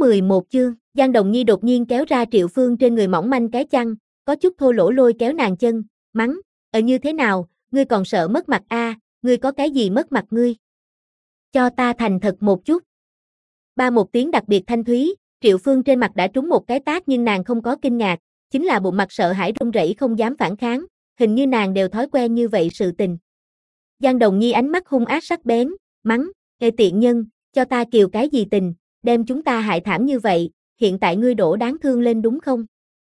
11 chương, Giang Đồng Nhi đột nhiên kéo ra Triệu Phương trên người mỏng manh cái chăn, có chút thô lỗ lôi kéo nàng chân, mắng, như thế nào, ngươi còn sợ mất mặt a? Ngươi có cái gì mất mặt ngươi? Cho ta thành thật một chút. Ba một tiếng đặc biệt thanh thúy, Triệu Phương trên mặt đã trúng một cái tát nhưng nàng không có kinh ngạc, chính là bụng mặt sợ hãi run rẩy không dám phản kháng, hình như nàng đều thói quen như vậy sự tình. Giang Đồng Nhi ánh mắt hung ác sắc bén, mắng, ê tiện nhân, cho ta kiều cái gì tình, đem chúng ta hại thảm như vậy, hiện tại ngươi đổ đáng thương lên đúng không?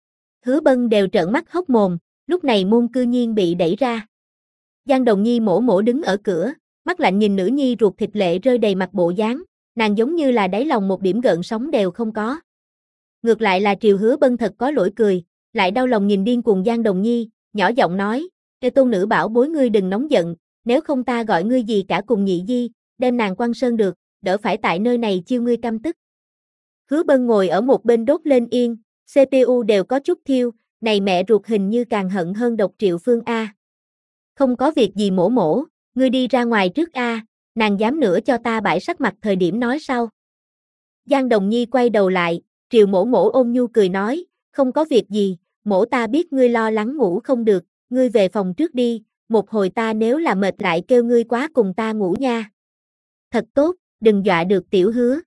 Hứa Bân đều trợn mắt hốc mồm, lúc này môn cư nhiên bị đẩy ra. Giang Đồng Nhi mổ mổ đứng ở cửa, mắt lạnh nhìn nữ nhi ruột thịt lệ rơi đầy mặt bộ dáng, nàng giống như là đáy lòng một điểm gợn sóng đều không có. Ngược lại là Triều Hứa Bân thật có lỗi cười, lại đau lòng nhìn điên cuồng Giang Đồng Nhi, nhỏ giọng nói, "Ê tôn nữ bảo bối ngươi đừng nóng giận, nếu không ta gọi ngươi gì cả cùng nhị di, đem nàng quăng sơn được, đỡ phải tại nơi này chiêu ngươi căm tức." Hứa Bân ngồi ở một bên đốt lên yên, CPU đều có chút thiêu, này mẹ ruột hình như càng hận hơn độc Triệu Phương a. Không có việc gì mổ mổ, ngươi đi ra ngoài trước a, nàng dám nữa cho ta bãi sắc mặt thời điểm nói sau. Giang Đồng Nhi quay đầu lại, Triều mổ mổ ôn nhu cười nói, không có việc gì, mổ ta biết ngươi lo lắng ngủ không được, ngươi về phòng trước đi, một hồi ta nếu là mệt lại kêu ngươi quá cùng ta ngủ nha. Thật tốt, đừng dọa được tiểu Hứa.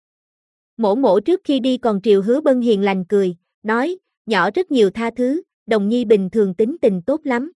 Mổ mổ trước khi đi còn Triều Hứa Bân hiền lành cười, nói, nhỏ rất nhiều tha thứ, Đồng Nhi bình thường tính tình tốt lắm.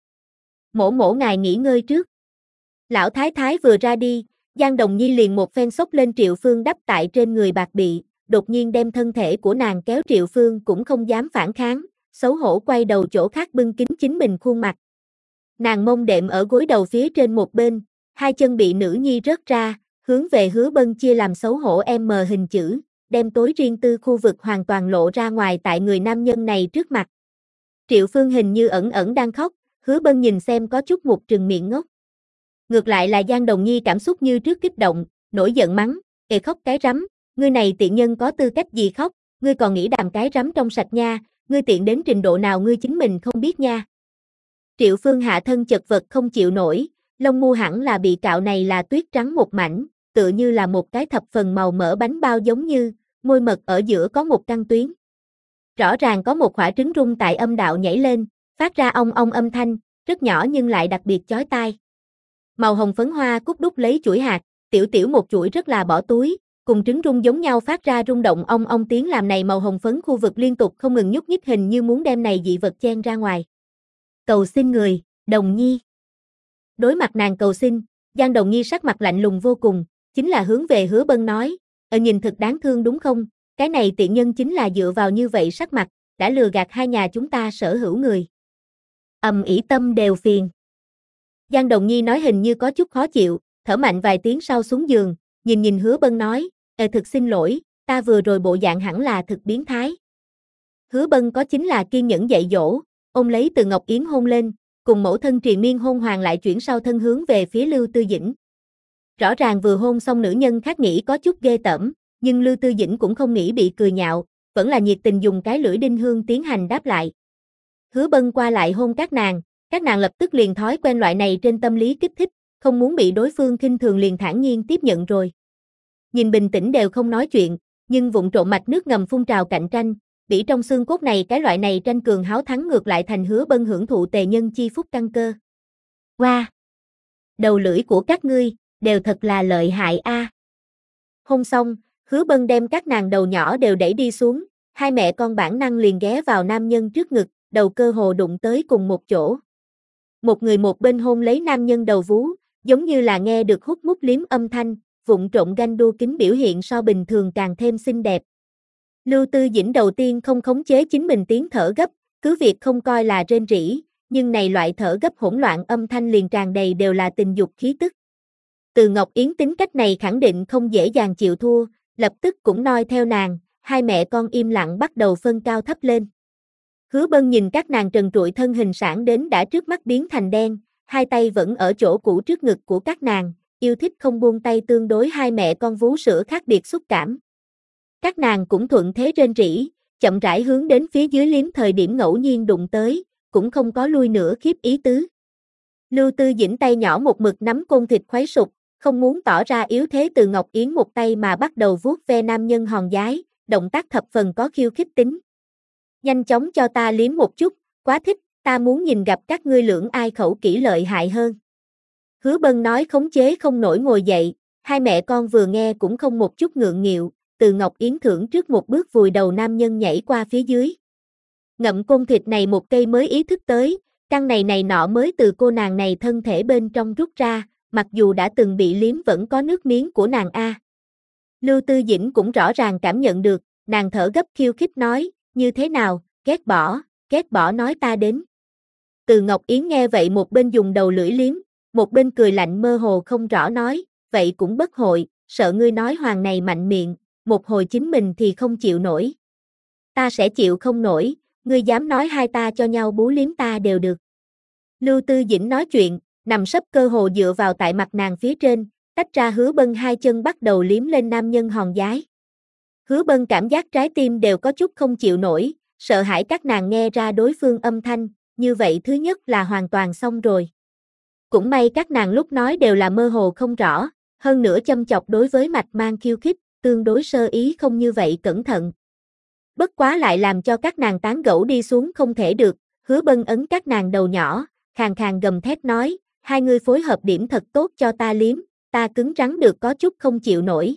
Mổ mổ ngài nghỉ ngơi trước. Lão Thái Thái vừa ra đi, Giang Đồng Nhi liền một phen xốc lên Triệu Phương đắp tại trên người bạc bị, đột nhiên đem thân thể của nàng kéo Triệu Phương cũng không dám phản kháng, xấu hổ quay đầu chỗ khác bưng kín chính mình khuôn mặt. Nàng mông đệm ở gối đầu phía trên một bên, hai chân bị nữ nhi rớt ra, hướng về Hứa Bân chia làm xấu hổ M hình chữ, đem tối riêng tư khu vực hoàn toàn lộ ra ngoài tại người nam nhân này trước mặt. Triệu Phương hình như ẩn ẩn đang khóc, Hứa Bân nhìn xem có chút một trừng miệng ngốc. Ngược lại là Giang Đồng Nhi cảm xúc như trước kích động, nổi giận mắng, "Ê khóc cái rắm, ngươi này tiện nhân có tư cách gì khóc, ngươi còn nghĩ đàm cái rắm trong sạch nha, ngươi tiện đến trình độ nào ngươi chính mình không biết nha." Triệu Phương hạ thân chật vật không chịu nổi, lông mu hẳn là bị cạo này là tuyết trắng một mảnh, tựa như là một cái thập phần màu mỡ bánh bao giống như, môi mật ở giữa có một căn tuyến. Rõ ràng có một quả trứng rung tại âm đạo nhảy lên, phát ra ong ong âm thanh, rất nhỏ nhưng lại đặc biệt chói tai. Màu hồng phấn hoa cúc đúc lấy chuỗi hạt, tiểu tiểu một chuỗi rất là bỏ túi, cùng trứng rung giống nhau phát ra rung động ong ong tiếng làm này màu hồng phấn khu vực liên tục không ngừng nhúc nhích hình như muốn đem này dị vật chen ra ngoài. Cầu xin người, Đồng Nhi. Đối mặt nàng cầu xin, Giang Đồng Nhi sắc mặt lạnh lùng vô cùng, chính là hướng về Hứa Bân nói, nhìn thật đáng thương đúng không, cái này tiện nhân chính là dựa vào như vậy sắc mặt, đã lừa gạt hai nhà chúng ta sở hữu người. Ỷ tâm đều phiền. Giang Đồng Nhi nói hình như có chút khó chịu, thở mạnh vài tiếng sau xuống giường, nhìn Hứa Bân nói, thực xin lỗi, ta vừa rồi bộ dạng hẳn là thực biến thái. Hứa Bân có chính là kiên nhẫn dạy dỗ, ôm lấy Từ Ngọc Yến hôn lên, cùng mẫu thân triền miên hôn hoàng lại chuyển sau thân hướng về phía Lưu Tư Dĩnh. Rõ ràng vừa hôn xong nữ nhân khác nghĩ có chút ghê tởm, nhưng Lưu Tư Dĩnh cũng không nghĩ bị cười nhạo, vẫn là nhiệt tình dùng cái lưỡi đinh hương tiến hành đáp lại. Hứa Bân qua lại hôn các nàng lập tức liền thói quen loại này trên tâm lý kích thích, không muốn bị đối phương khinh thường liền thản nhiên tiếp nhận rồi. Nhìn bình tĩnh đều không nói chuyện, nhưng vụng trộm mạch nước ngầm phun trào cạnh tranh, bị trong xương cốt này cái loại này tranh cường háo thắng ngược lại thành Hứa Bân hưởng thụ tề nhân chi phúc căn cơ. Wow! Đầu lưỡi của các ngươi, đều thật là lợi hại a. Hôn xong, Hứa Bân đem các nàng đầu nhỏ đều đẩy đi xuống, hai mẹ con bản năng liền ghé vào nam nhân trước ngực, đầu cơ hồ đụng tới cùng một chỗ. Một người một bên hôn lấy nam nhân đầu vú, giống như là nghe được hút mút liếm âm thanh, vụng trộm ganh đua kính biểu hiện so bình thường càng thêm xinh đẹp. Lưu Tư Dĩnh đầu tiên không khống chế chính mình tiếng thở gấp, cứ việc không coi là rên rỉ, nhưng này loại thở gấp hỗn loạn âm thanh liền tràn đầy đều là tình dục khí tức. Từ Ngọc Yến tính cách này khẳng định không dễ dàng chịu thua, lập tức cũng noi theo nàng, hai mẹ con im lặng bắt đầu phân cao thấp lên. Hứa Bân nhìn các nàng trần trụi thân hình sản đến đã trước mắt biến thành đen, hai tay vẫn ở chỗ cũ trước ngực của các nàng, yêu thích không buông tay tương đối hai mẹ con vú sữa khác biệt xúc cảm. Các nàng cũng thuận thế rên rỉ, chậm rãi hướng đến phía dưới liếm thời điểm ngẫu nhiên đụng tới, cũng không có lui nửa khiếp ý tứ. Lưu Tư Dĩnh tay nhỏ một mực nắm côn thịt khuấy sụp, không muốn tỏ ra yếu thế Từ Ngọc Yến một tay mà bắt đầu vuốt ve nam nhân hòn giái, động tác thập phần có khiêu khích tính. Nhanh chóng cho ta liếm một chút, quá thích, ta muốn nhìn gặp các ngươi lưỡng ai khẩu kỹ lợi hại hơn. Hứa Bân nói khống chế không nổi ngồi dậy, hai mẹ con vừa nghe cũng không một chút ngượng nghịu, Từ Ngọc Yến thưởng trước một bước vùi đầu nam nhân nhảy qua phía dưới. Ngậm côn thịt này một cây mới ý thức tới, căn này nọ mới từ cô nàng này thân thể bên trong rút ra, mặc dù đã từng bị liếm vẫn có nước miếng của nàng a. Lưu Tư Dĩnh cũng rõ ràng cảm nhận được, nàng thở gấp khiêu khích nói, như thế nào, ghét bỏ nói ta đến. Từ Ngọc Yến nghe vậy một bên dùng đầu lưỡi liếm, một bên cười lạnh mơ hồ không rõ nói, vậy cũng bất hội, sợ ngươi nói hoàng này mạnh miệng, một hồi chính mình thì không chịu nổi. Ta sẽ chịu không nổi, ngươi dám nói hai ta cho nhau bú liếm ta đều được. Lưu Tư Dĩnh nói chuyện, nằm sấp cơ hồ dựa vào tại mặt nàng phía trên, tách ra Hứa Bân hai chân bắt đầu liếm lên nam nhân hòn giái. Hứa Bân cảm giác trái tim đều có chút không chịu nổi, sợ hãi các nàng nghe ra đối phương âm thanh, như vậy thứ nhất là hoàn toàn xong rồi. Cũng may các nàng lúc nói đều là mơ hồ không rõ, hơn nữa châm chọc đối với mạch mang khiêu khích, tương đối sơ ý không như vậy cẩn thận. Bất quá lại làm cho các nàng tán gẫu đi xuống không thể được, Hứa Bân ấn các nàng đầu nhỏ, khàn khàn gầm thét nói, hai người phối hợp điểm thật tốt cho ta liếm, ta cứng rắn được có chút không chịu nổi.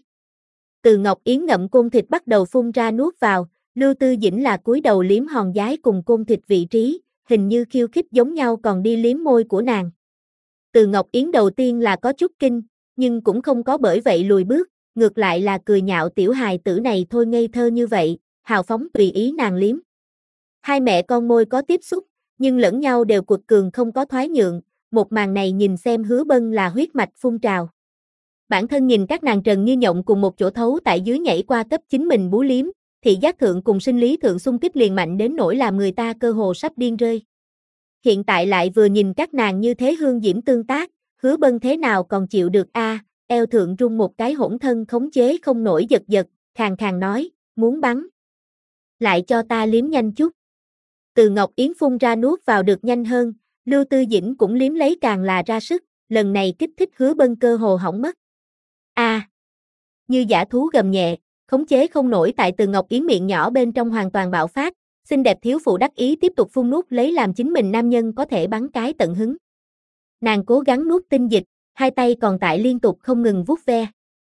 Từ Ngọc Yến ngậm côn thịt bắt đầu phun ra nuốt vào, Lưu Tư Dĩnh là cúi đầu liếm hòn giái cùng côn thịt vị trí, hình như khiêu khích giống nhau còn đi liếm môi của nàng. Từ Ngọc Yến đầu tiên là có chút kinh, nhưng cũng không có bởi vậy lùi bước, ngược lại là cười nhạo tiểu hài tử này thôi ngây thơ như vậy, hào phóng tùy ý nàng liếm. Hai mẹ con môi có tiếp xúc, nhưng lẫn nhau đều cuột cường không có thoái nhượng, một màn này nhìn xem Hứa Bân là huyết mạch phun trào. Bản thân nhìn các nàng trần như nhộng cùng một chỗ thấu tại dưới nhảy qua cấp chính mình bú liếm, thị giác thượng cùng sinh lý thượng xung kích liền mạnh đến nỗi làm người ta cơ hồ sắp điên rơi. Hiện tại lại vừa nhìn các nàng như thế hương diễm tương tác, Hứa Bân thế nào còn chịu được a, eo thượng rung một cái hỗn thân khống chế không nổi giật giật, khàn khàn nói, muốn bắn. Lại cho ta liếm nhanh chút. Từ Ngọc Yến phun ra nuốt vào được nhanh hơn, Lưu Tư Dĩnh cũng liếm lấy càng là ra sức, lần này kích thích Hứa Bân cơ hồ hỏng mất. A, như dã thú gầm nhẹ, khống chế không nổi tại Từ Ngọc Yến miệng nhỏ bên trong hoàn toàn bạo phát, xinh đẹp thiếu phụ đắc ý tiếp tục phun nuốt lấy làm chính mình nam nhân có thể bắn cái tận hứng. Nàng cố gắng nuốt tinh dịch, hai tay còn tại liên tục không ngừng vuốt ve.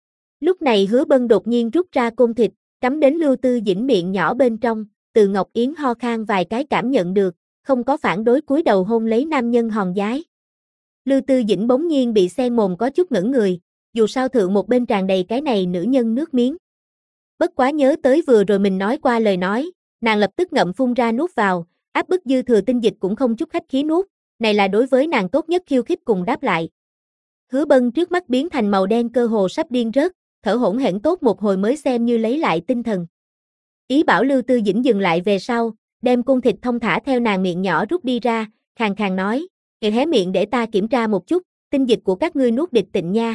Lúc này Hứa Bân đột nhiên rút ra côn thịt, cắm đến Lưu Tư Dĩnh miệng nhỏ bên trong, Từ Ngọc Yến ho khan vài cái cảm nhận được, không có phản đối cúi đầu hôn lấy nam nhân hòn giái. Lưu Tư Dĩnh bỗng nhiên bị xen mồm có chút ngẩn người, dù sao thượng một bên tràn đầy cái này nữ nhân nước miếng. Bất quá nhớ tới vừa rồi mình nói qua lời nói, nàng lập tức ngậm phun ra nuốt vào, áp bức dư thừa tinh dịch cũng không chút khách khí nuốt, này là đối với nàng tốt nhất khiêu khích cùng đáp lại. Hứa Bân trước mắt biến thành màu đen cơ hồ sắp điên rớt, thở hổn hển tốt một hồi mới xem như lấy lại tinh thần. Ý bảo Lưu Tư Dĩnh dừng lại về sau, đem côn thịt thông thả theo nàng miệng nhỏ rút đi ra, khàn khàn nói, hé miệng để ta kiểm tra một chút, tinh dịch của các ngươi nuốt địch tịnh nha.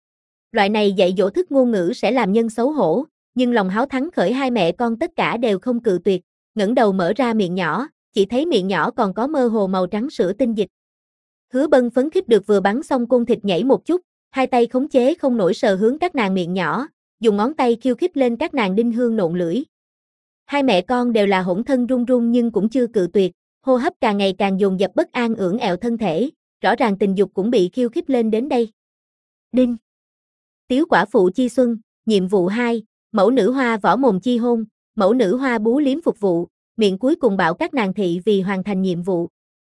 Loại này dạy dỗ thức ngôn ngữ sẽ làm nhân xấu hổ, nhưng lòng háo thắng khởi hai mẹ con tất cả đều không cự tuyệt, ngẩng đầu mở ra miệng nhỏ, chỉ thấy miệng nhỏ còn có mơ hồ màu trắng sữa tinh dịch. Hứa Bân phấn khích được vừa bắn xong côn thịt nhảy một chút, hai tay khống chế không nổi sờ hướng các nàng miệng nhỏ, dùng ngón tay khiêu khích lên các nàng đinh hương nộn lưỡi. Hai mẹ con đều là hỗn thân run run nhưng cũng chưa cự tuyệt, hô hấp càng ngày càng dồn dập bất an ưỡn ẹo thân thể, rõ ràng tình dục cũng bị khiêu khích lên đến đây. Đinh. Tiếu quả phụ chi xuân, nhiệm vụ 2, mẫu nữ hoa võ mồm chi hôn, mẫu nữ hoa bú liếm phục vụ, miệng cuối cùng bảo các nàng thị vì hoàn thành nhiệm vụ.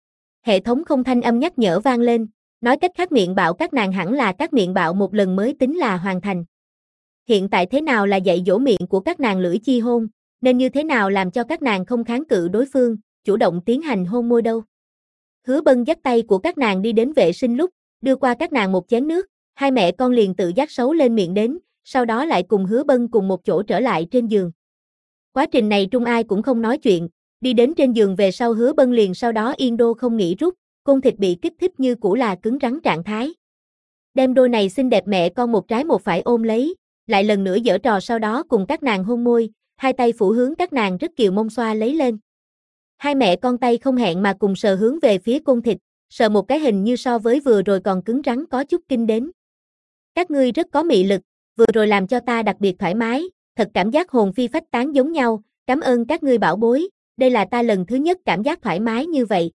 Hệ thống không thanh âm nhắc nhở vang lên, nói cách khác miệng bạo các nàng hẳn là các miệng bạo một lần mới tính là hoàn thành. Hiện tại thế nào là dạy dỗ miệng của các nàng lưỡi chi hôn, nên như thế nào làm cho các nàng không kháng cự đối phương, chủ động tiến hành hôn môi đâu. Hứa Bân dắt tay của các nàng đi đến vệ sinh lúc, đưa qua các nàng một chén nước, hai mẹ con liền tự giác xấu lên miệng đến, sau đó lại cùng Hứa Bân cùng một chỗ trở lại trên giường. Quá trình này trung ai cũng không nói chuyện, đi đến trên giường về sau Hứa Bân liền sau đó yên đô không nghĩ rút, côn thịt bị kích thích như cũ là cứng rắn trạng thái. Đem đôi này xinh đẹp mẹ con một trái một phải ôm lấy, lại lần nữa giở trò sau đó cùng các nàng hôn môi, hai tay phủ hướng các nàng rất kiều mông xoa lấy lên. Hai mẹ con tay không hẹn mà cùng sờ hướng về phía côn thịt, sờ một cái hình như so với vừa rồi còn cứng rắn có chút kinh đến. Các ngươi rất có mị lực, vừa rồi làm cho ta đặc biệt thoải mái, thật cảm giác hồn phi phách tán giống nhau, cảm ơn các ngươi bảo bối, đây là ta lần thứ nhất cảm giác thoải mái như vậy.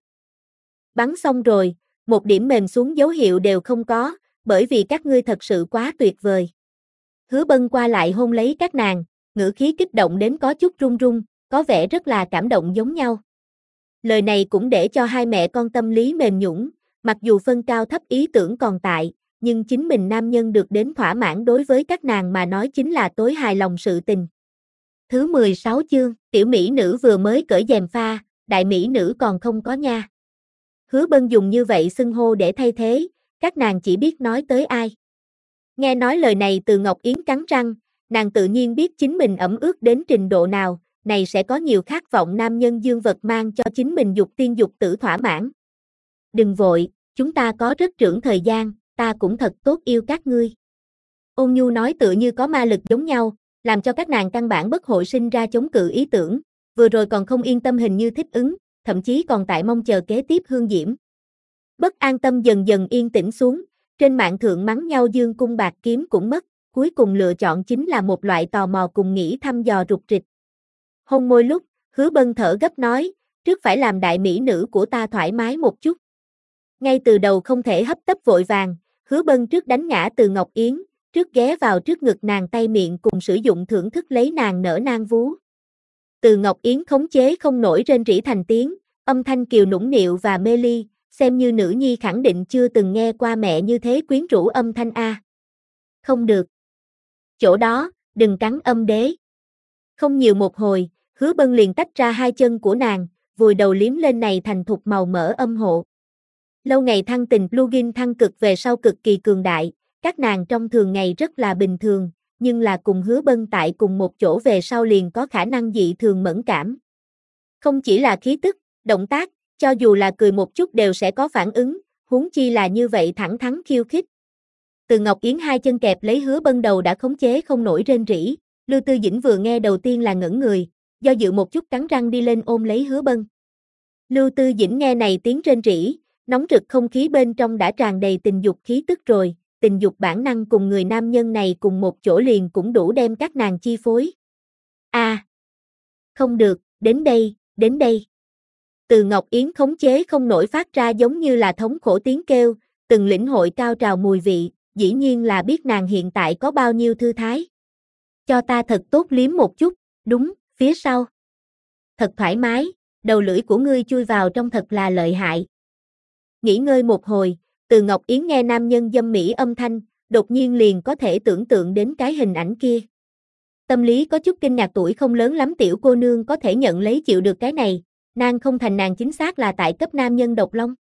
Bắn xong rồi, một điểm mềm xuống dấu hiệu đều không có, bởi vì các ngươi thật sự quá tuyệt vời. Hứa Bân qua lại hôn lấy các nàng, ngữ khí kích động đến có chút run run, có vẻ rất là cảm động giống nhau. Lời này cũng để cho hai mẹ con tâm lý mềm nhũn, mặc dù phân cao thấp ý tưởng còn tại, nhưng chính mình nam nhân được đến thỏa mãn đối với các nàng mà nói chính là tối hài lòng sự tình. Thứ 16 chương, tiểu mỹ nữ vừa mới cởi gièm pha, đại mỹ nữ còn không có nha. Hứa Bân dùng như vậy xưng hô để thay thế, các nàng chỉ biết nói tới ai. Nghe nói lời này từ Ngọc Yến cắn răng, nàng tự nhiên biết chính mình ẩm ướt đến trình độ nào, này sẽ có nhiều khát vọng nam nhân dương vật mang cho chính mình dục tiên dục tử thỏa mãn. Đừng vội, chúng ta có rất trưởng thời gian, ta cũng thật tốt yêu các ngươi. Ôn nhu nói tựa như có ma lực giống nhau, làm cho các nàng căn bản bất hội sinh ra chống cự ý tưởng, vừa rồi còn không yên tâm hình như thích ứng, thậm chí còn tại mong chờ kế tiếp hương diễm. Bất an tâm dần dần yên tĩnh xuống, trên mạng thượng mắng nhau dương cung bạc kiếm cũng mất, cuối cùng lựa chọn chính là một loại tò mò cùng nghĩ thăm dò rụt rịch. Hôn môi lúc, Hứa Bân thở gấp nói, trước phải làm đại mỹ nữ của ta thoải mái một chút. Ngay từ đầu không thể hấp tấp vội vàng, Hứa Bân trước đánh ngã Từ Ngọc Yến, trước ghé vào trước ngực nàng tay miệng cùng sử dụng thưởng thức lấy nàng nở nang vú. Từ Ngọc Yến khống chế không nổi rên rỉ thành tiếng, âm thanh kiều nũng nịu và mê ly, xem như nữ nhi khẳng định chưa từng nghe qua mẹ như thế quyến rũ âm thanh a. Không được. Chỗ đó, đừng cắn âm đế. Không nhiều một hồi, Hứa Bân liền tách ra hai chân của nàng, vùi đầu liếm lên này thành thục màu mỡ âm hộ. Lâu ngày thăng tình plugin thăng cực về sau cực kỳ cường đại, các nàng trong thường ngày rất là bình thường, nhưng là cùng Hứa Bân tại cùng một chỗ về sau liền có khả năng dị thường mẫn cảm. Không chỉ là khí tức, động tác, cho dù là cười một chút đều sẽ có phản ứng, huống chi là như vậy thẳng thắn khiêu khích. Từ Ngọc Yến hai chân kẹp lấy Hứa Bân đầu đã khống chế không nổi rên rỉ, Lưu Tư Dĩnh vừa nghe đầu tiên là ngẩn người, do dự một chút cắn răng đi lên ôm lấy Hứa Bân. Lưu Tư Dĩnh nghe này tiếng rên rỉ, nóng rực không khí bên trong đã tràn đầy tình dục khí tức rồi, tình dục bản năng cùng người nam nhân này cùng một chỗ liền cũng đủ đem các nàng chi phối. Không được, đến đây, đến đây. Từ Ngọc Yến khống chế không nổi phát ra giống như là thống khổ tiếng kêu, từng lĩnh hội cao trào mùi vị, dĩ nhiên là biết nàng hiện tại có bao nhiêu thư thái. Cho ta thật tốt liếm một chút, đúng, phía sau. Thật thoải mái, đầu lưỡi của ngươi chui vào trong thật là lợi hại. Nghỉ ngơi một hồi, Từ Ngọc Yến nghe nam nhân dâm mỹ âm thanh, đột nhiên liền có thể tưởng tượng đến cái hình ảnh kia. Tâm lý có chút kinh ngạc tuổi không lớn lắm tiểu cô nương có thể nhận lấy chịu được cái này, nàng không thành nàng chính xác là tại cấp nam nhân độc long.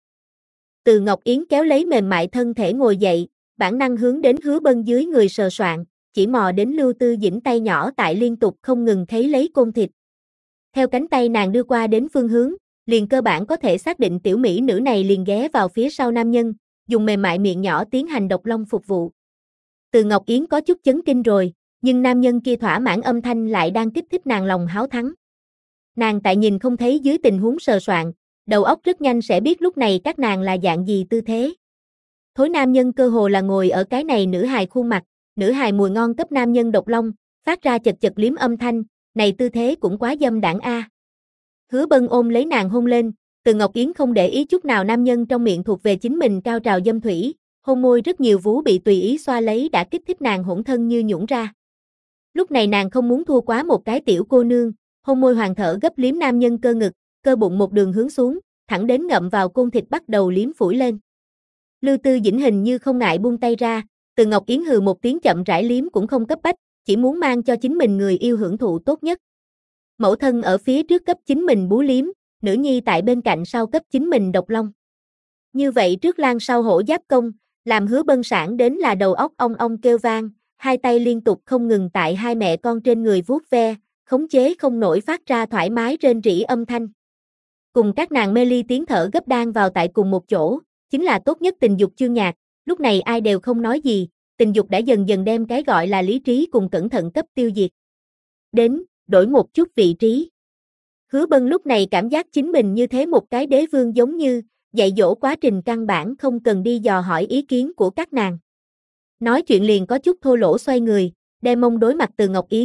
Từ Ngọc Yến kéo lấy mềm mại thân thể ngồi dậy, bản năng hướng đến Hứa Bân dưới người sờ soạng, chỉ mò đến Lưu Tư Dĩnh tay nhỏ tại liên tục không ngừng thấy lấy côn thịt. Theo cánh tay nàng đưa qua đến phương hướng, liền cơ bản có thể xác định tiểu mỹ nữ này liền ghé vào phía sau nam nhân, dùng mềm mại miệng nhỏ tiến hành độc long phục vụ. Từ Ngọc Yến có chút chấn kinh rồi, nhưng nam nhân kia thỏa mãn âm thanh lại đang kích thích nàng lòng háo thắng. Nàng tại nhìn không thấy dưới tình huống sờ soạng, đầu óc rất nhanh sẽ biết lúc này các nàng là dạng gì tư thế. Thối nam nhân cơ hồ là ngồi ở cái này nữ hài khuôn mặt, nữ hài mùi ngon cấp nam nhân độc long, phát ra chật chật liếm âm thanh, này tư thế cũng quá dâm đảng a. Hứa Bân ôm lấy nàng hôn lên, Từ Ngọc Yến không để ý chút nào nam nhân trong miệng thuộc về chính mình cao trào dâm thủy, hôn môi rất nhiều vú bị tùy ý xoa lấy đã kích thích nàng hỗn thân như nhũn ra. Lúc này nàng không muốn thua quá một cái tiểu cô nương, hôn môi hoàng thở gấp liếm nam nhân cơ ngực, cơ bụng một đường hướng xuống, thẳng đến ngậm vào côn thịt bắt đầu liếm phủi lên. Lưu Tư Dĩnh hình như không ngại buông tay ra, Từ Ngọc Yến hừ một tiếng chậm rãi liếm cũng không cấp bách, chỉ muốn mang cho chính mình người yêu hưởng thụ tốt nhất. Mẫu thân ở phía trước cấp chính mình bú liếm, nữ nhi tại bên cạnh sau cấp chính mình độc long. Như vậy trước lan sau hổ giáp công, làm Hứa Bân sản đến là đầu óc ong ong kêu vang, hai tay liên tục không ngừng tại hai mẹ con trên người vuốt ve, khống chế không nổi phát ra thoải mái rên rỉ âm thanh. Cùng các nàng mê ly tiếng thở gấp đang vào tại cùng một chỗ, chính là tốt nhất tình dục chương nhạc, lúc này ai đều không nói gì, tình dục đã dần dần đem cái gọi là lý trí cùng cẩn thận cấp tiêu diệt. Đến, đổi một chút vị trí. Hứa Bân lúc này cảm giác chính mình như thế một cái đế vương giống như, dạy dỗ quá trình căn bản không cần đi dò hỏi ý kiến của các nàng. Nói chuyện liền có chút thô lỗ xoay người, đem mông đối mặt Từ Ngọc Yến,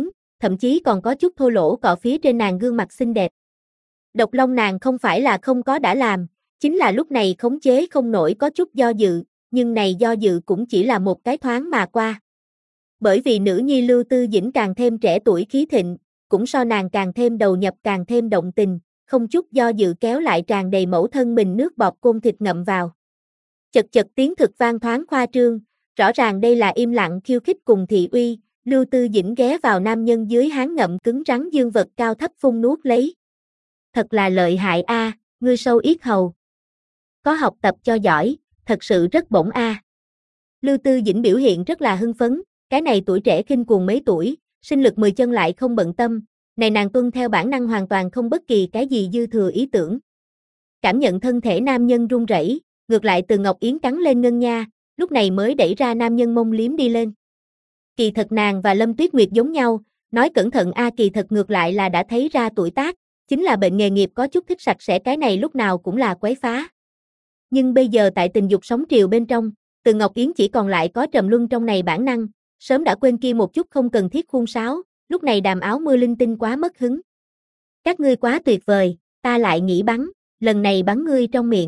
thậm chí còn có chút thô lỗ cọ phía trên nàng gương mặt xinh đẹp. Độc Long nàng không phải là không có đã làm, chính là lúc này khống chế không nổi có chút do dự, nhưng này do dự cũng chỉ là một cái thoáng mà qua. Bởi vì nữ nhi Lưu Tư Dĩnh càng thêm trẻ tuổi khí thịnh, cũng so nàng càng thêm đầu nhập càng thêm động tình, không chút do dự kéo lại tràn đầy mẫu thân mình nước bọt côn thịt ngậm vào. Chật chật tiếng thực vang thoáng khoa trương, rõ ràng đây là im lặng khiêu khích cùng thị uy, Lưu Tư Dĩnh ghé vào nam nhân dưới háng ngậm cứng rắn dương vật cao thấp phun nuốt lấy. Thật là lợi hại a, ngươi sâu yết hầu. Có học tập cho giỏi, thật sự rất bổng a. Lưu Tư Dĩnh biểu hiện rất là hưng phấn, cái này tuổi trẻ khinh cuồng mấy tuổi, sinh lực 10 chân lại không bận tâm, này nàng tuân theo bản năng hoàn toàn không bất kỳ cái gì dư thừa ý tưởng. Cảm nhận thân thể nam nhân run rẩy, ngược lại Từ Ngọc Yến cắn lên ngân nha, lúc này mới đẩy ra nam nhân mông liếm đi lên. Kỳ thật nàng và Lâm Tuyết Nguyệt giống nhau, nói cẩn thận a kỳ thật ngược lại là đã thấy ra tuổi tác, chính là bệnh nghề nghiệp có chút thích sạch sẽ cái này lúc nào cũng là quấy phá. Nhưng bây giờ tại tình dục sóng triều bên trong, Từ Ngọc Yến chỉ còn lại có trầm luân trong này bản năng, sớm đã quên kia một chút không cần thiết khuôn sáo, lúc này đàm áo mưa linh tinh quá mất hứng. Các ngươi quá tuyệt vời, ta lại nghĩ bắn, lần này bắn ngươi trong miệng.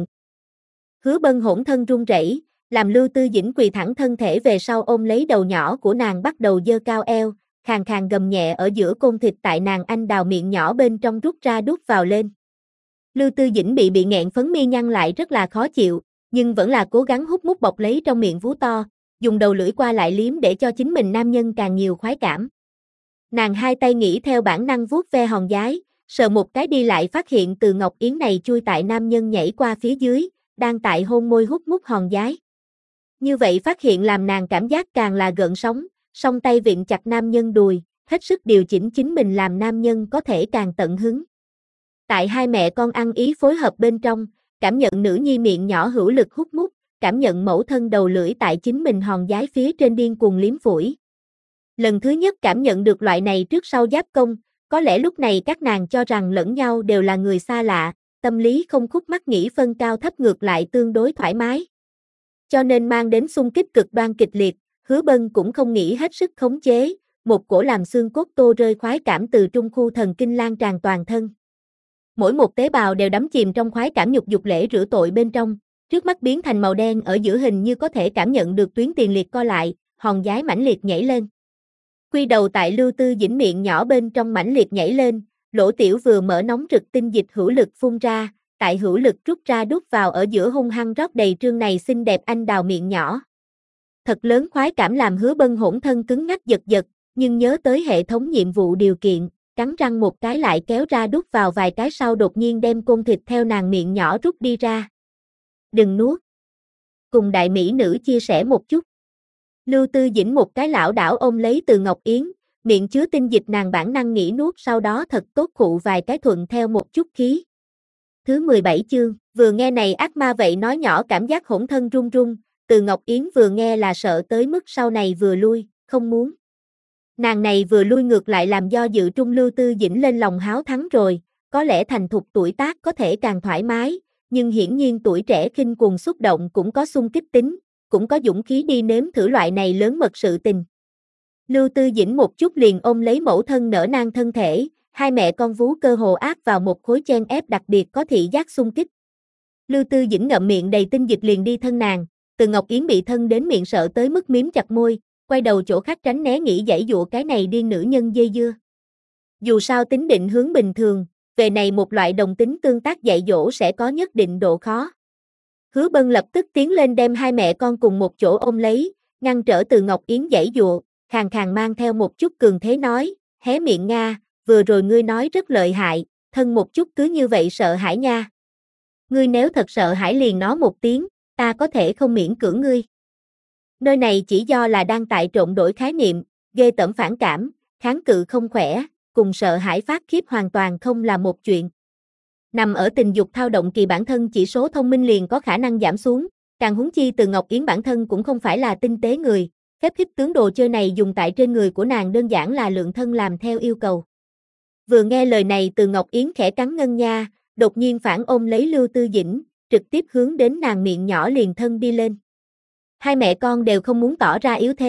Hứa Bân hỗn thân run rẩy, làm Lưu Tư Dĩnh quỳ thẳng thân thể về sau ôm lấy đầu nhỏ của nàng bắt đầu giơ cao eo, khàn khàn gầm nhẹ ở giữa côn thịt tại nàng anh đào miệng nhỏ bên trong rút ra đút vào lên. Lưu Tư Dĩnh bị nghẹn phấn mi nhăn lại rất là khó chịu, nhưng vẫn là cố gắng hút mút bọc lấy trong miệng vú to, dùng đầu lưỡi qua lại liếm để cho chính mình nam nhân càng nhiều khoái cảm. Nàng hai tay nghĩ theo bản năng vuốt ve hòn giái, sờ một cái đi lại phát hiện Từ Ngọc Yến này chui tại nam nhân nhảy qua phía dưới, đang tại hôn môi hút mút hòn giái. Như vậy phát hiện làm nàng cảm giác càng là gợn sóng, song tay vịn chặt nam nhân đùi, hết sức điều chỉnh chính mình làm nam nhân có thể càng tận hứng. Tại hai mẹ con ăn ý phối hợp bên trong, cảm nhận nữ nhi miệng nhỏ hữu lực hút mút, cảm nhận mẫu thân đầu lưỡi tại chính mình hòn giái phía trên điên cuồng liếm phủi. Lần thứ nhất cảm nhận được loại này trước sau giáp công, có lẽ lúc này các nàng cho rằng lẫn nhau đều là người xa lạ, tâm lý không khúc mắc nghĩ phân cao thấp ngược lại tương đối thoải mái. Cho nên mang đến xung kích cực đoan kịch liệt, Hứa Bân cũng không nghĩ hết sức khống chế, một cổ làm xương cốt tô rơi khoái cảm từ trung khu thần kinh lan tràn toàn thân. Mỗi một tế bào đều đắm chìm trong khoái cảm nhục dục lễ rửa tội bên trong, trước mắt biến thành màu đen ở giữa hình như có thể cảm nhận được tuyến tiền liệt co lại, hòn giái mãnh liệt nhảy lên. Quy đầu tại Lưu Tư Dĩnh miệng nhỏ bên trong mãnh liệt nhảy lên, lỗ tiểu vừa mở nóng rực tinh dịch hữu lực phun ra, tại hữu lực rút ra đút vào ở giữa hung hăng rót đầy trương này xinh đẹp anh đào miệng nhỏ. Thật lớn khoái cảm làm Hứa Bân hỗn thân cứng ngắc giật giật, nhưng nhớ tới hệ thống nhiệm vụ điều kiện, cắn răng một cái lại kéo ra đút vào vài cái sau đột nhiên đem côn thịt theo nàng miệng nhỏ rút đi ra. Đừng nuốt. Cùng đại mỹ nữ chia sẻ một chút. Lưu Tư Dĩnh một cái lảo đảo ôm lấy Từ Ngọc Yến, miệng chứa tinh dịch nàng bản năng nghĩ nuốt sau đó thật tốt khụ vài cái thuận theo một chút khí. Thứ 17 chương, vừa nghe này ác ma vậy nói nhỏ cảm giác hỗn thân run run, Từ Ngọc Yến vừa nghe là sợ tới mức sau này vừa lui, không muốn. Nàng này vừa lui ngược lại làm do dự trung Lưu Tư Dĩnh lên lòng háo thắng rồi, có lẽ thành thục tuổi tác có thể càng thoải mái, nhưng hiển nhiên tuổi trẻ khinh cuồng xúc động cũng có xung kích tính, cũng có dũng khí đi nếm thử loại này lớn mật sự tình. Lưu Tư Dĩnh một chút liền ôm lấy mẫu thân nở nang thân thể, hai mẹ con vú cơ hồ áp vào một khối chen ép đặc biệt có thị giác xung kích. Lưu Tư Dĩnh ngậm miệng đầy tinh dịch liền đi thân nàng, Từ Ngọc Yến bị thân đến miệng sợ tới mức miếm chặt môi, quay đầu chỗ khác tránh né nghĩ giãy dụa cái này điên nữ nhân dây dưa. Dù sao tính định hướng bình thường, về này một loại đồng tính tương tác dạy dỗ sẽ có nhất định độ khó. Hứa Bân lập tức tiến lên đem hai mẹ con cùng một chỗ ôm lấy, ngăn trở Từ Ngọc Yến giãy dụa, khàn khàn mang theo một chút cường thế nói, hé miệng Nga, vừa rồi ngươi nói rất lợi hại, thân một chút cứ như vậy sợ hãi nha. Ngươi nếu thật sợ hãi liền nói một tiếng, ta có thể không miễn cưỡng ngươi. Nơi này chỉ do là đang tại trộn đổi khái niệm, ghê tởm phản cảm, kháng cự không khỏe, cùng sợ hãi phát khiếp hoàn toàn không là một chuyện. Nằm ở tình dục thao động kỳ bản thân chỉ số thông minh liền có khả năng giảm xuống, càng huống chi Từ Ngọc Yến bản thân cũng không phải là tinh tế người, phép khích tướng đồ chơi này dùng tại trên người của nàng đơn giản là lượng thân làm theo yêu cầu. Vừa nghe lời này Từ Ngọc Yến khẽ cắn ngân nha, đột nhiên phản ôm lấy Lưu Tư Dĩnh, trực tiếp hướng đến nàng miệng nhỏ liền thân đi lên. Hai mẹ con đều không muốn tỏ ra yếu thế,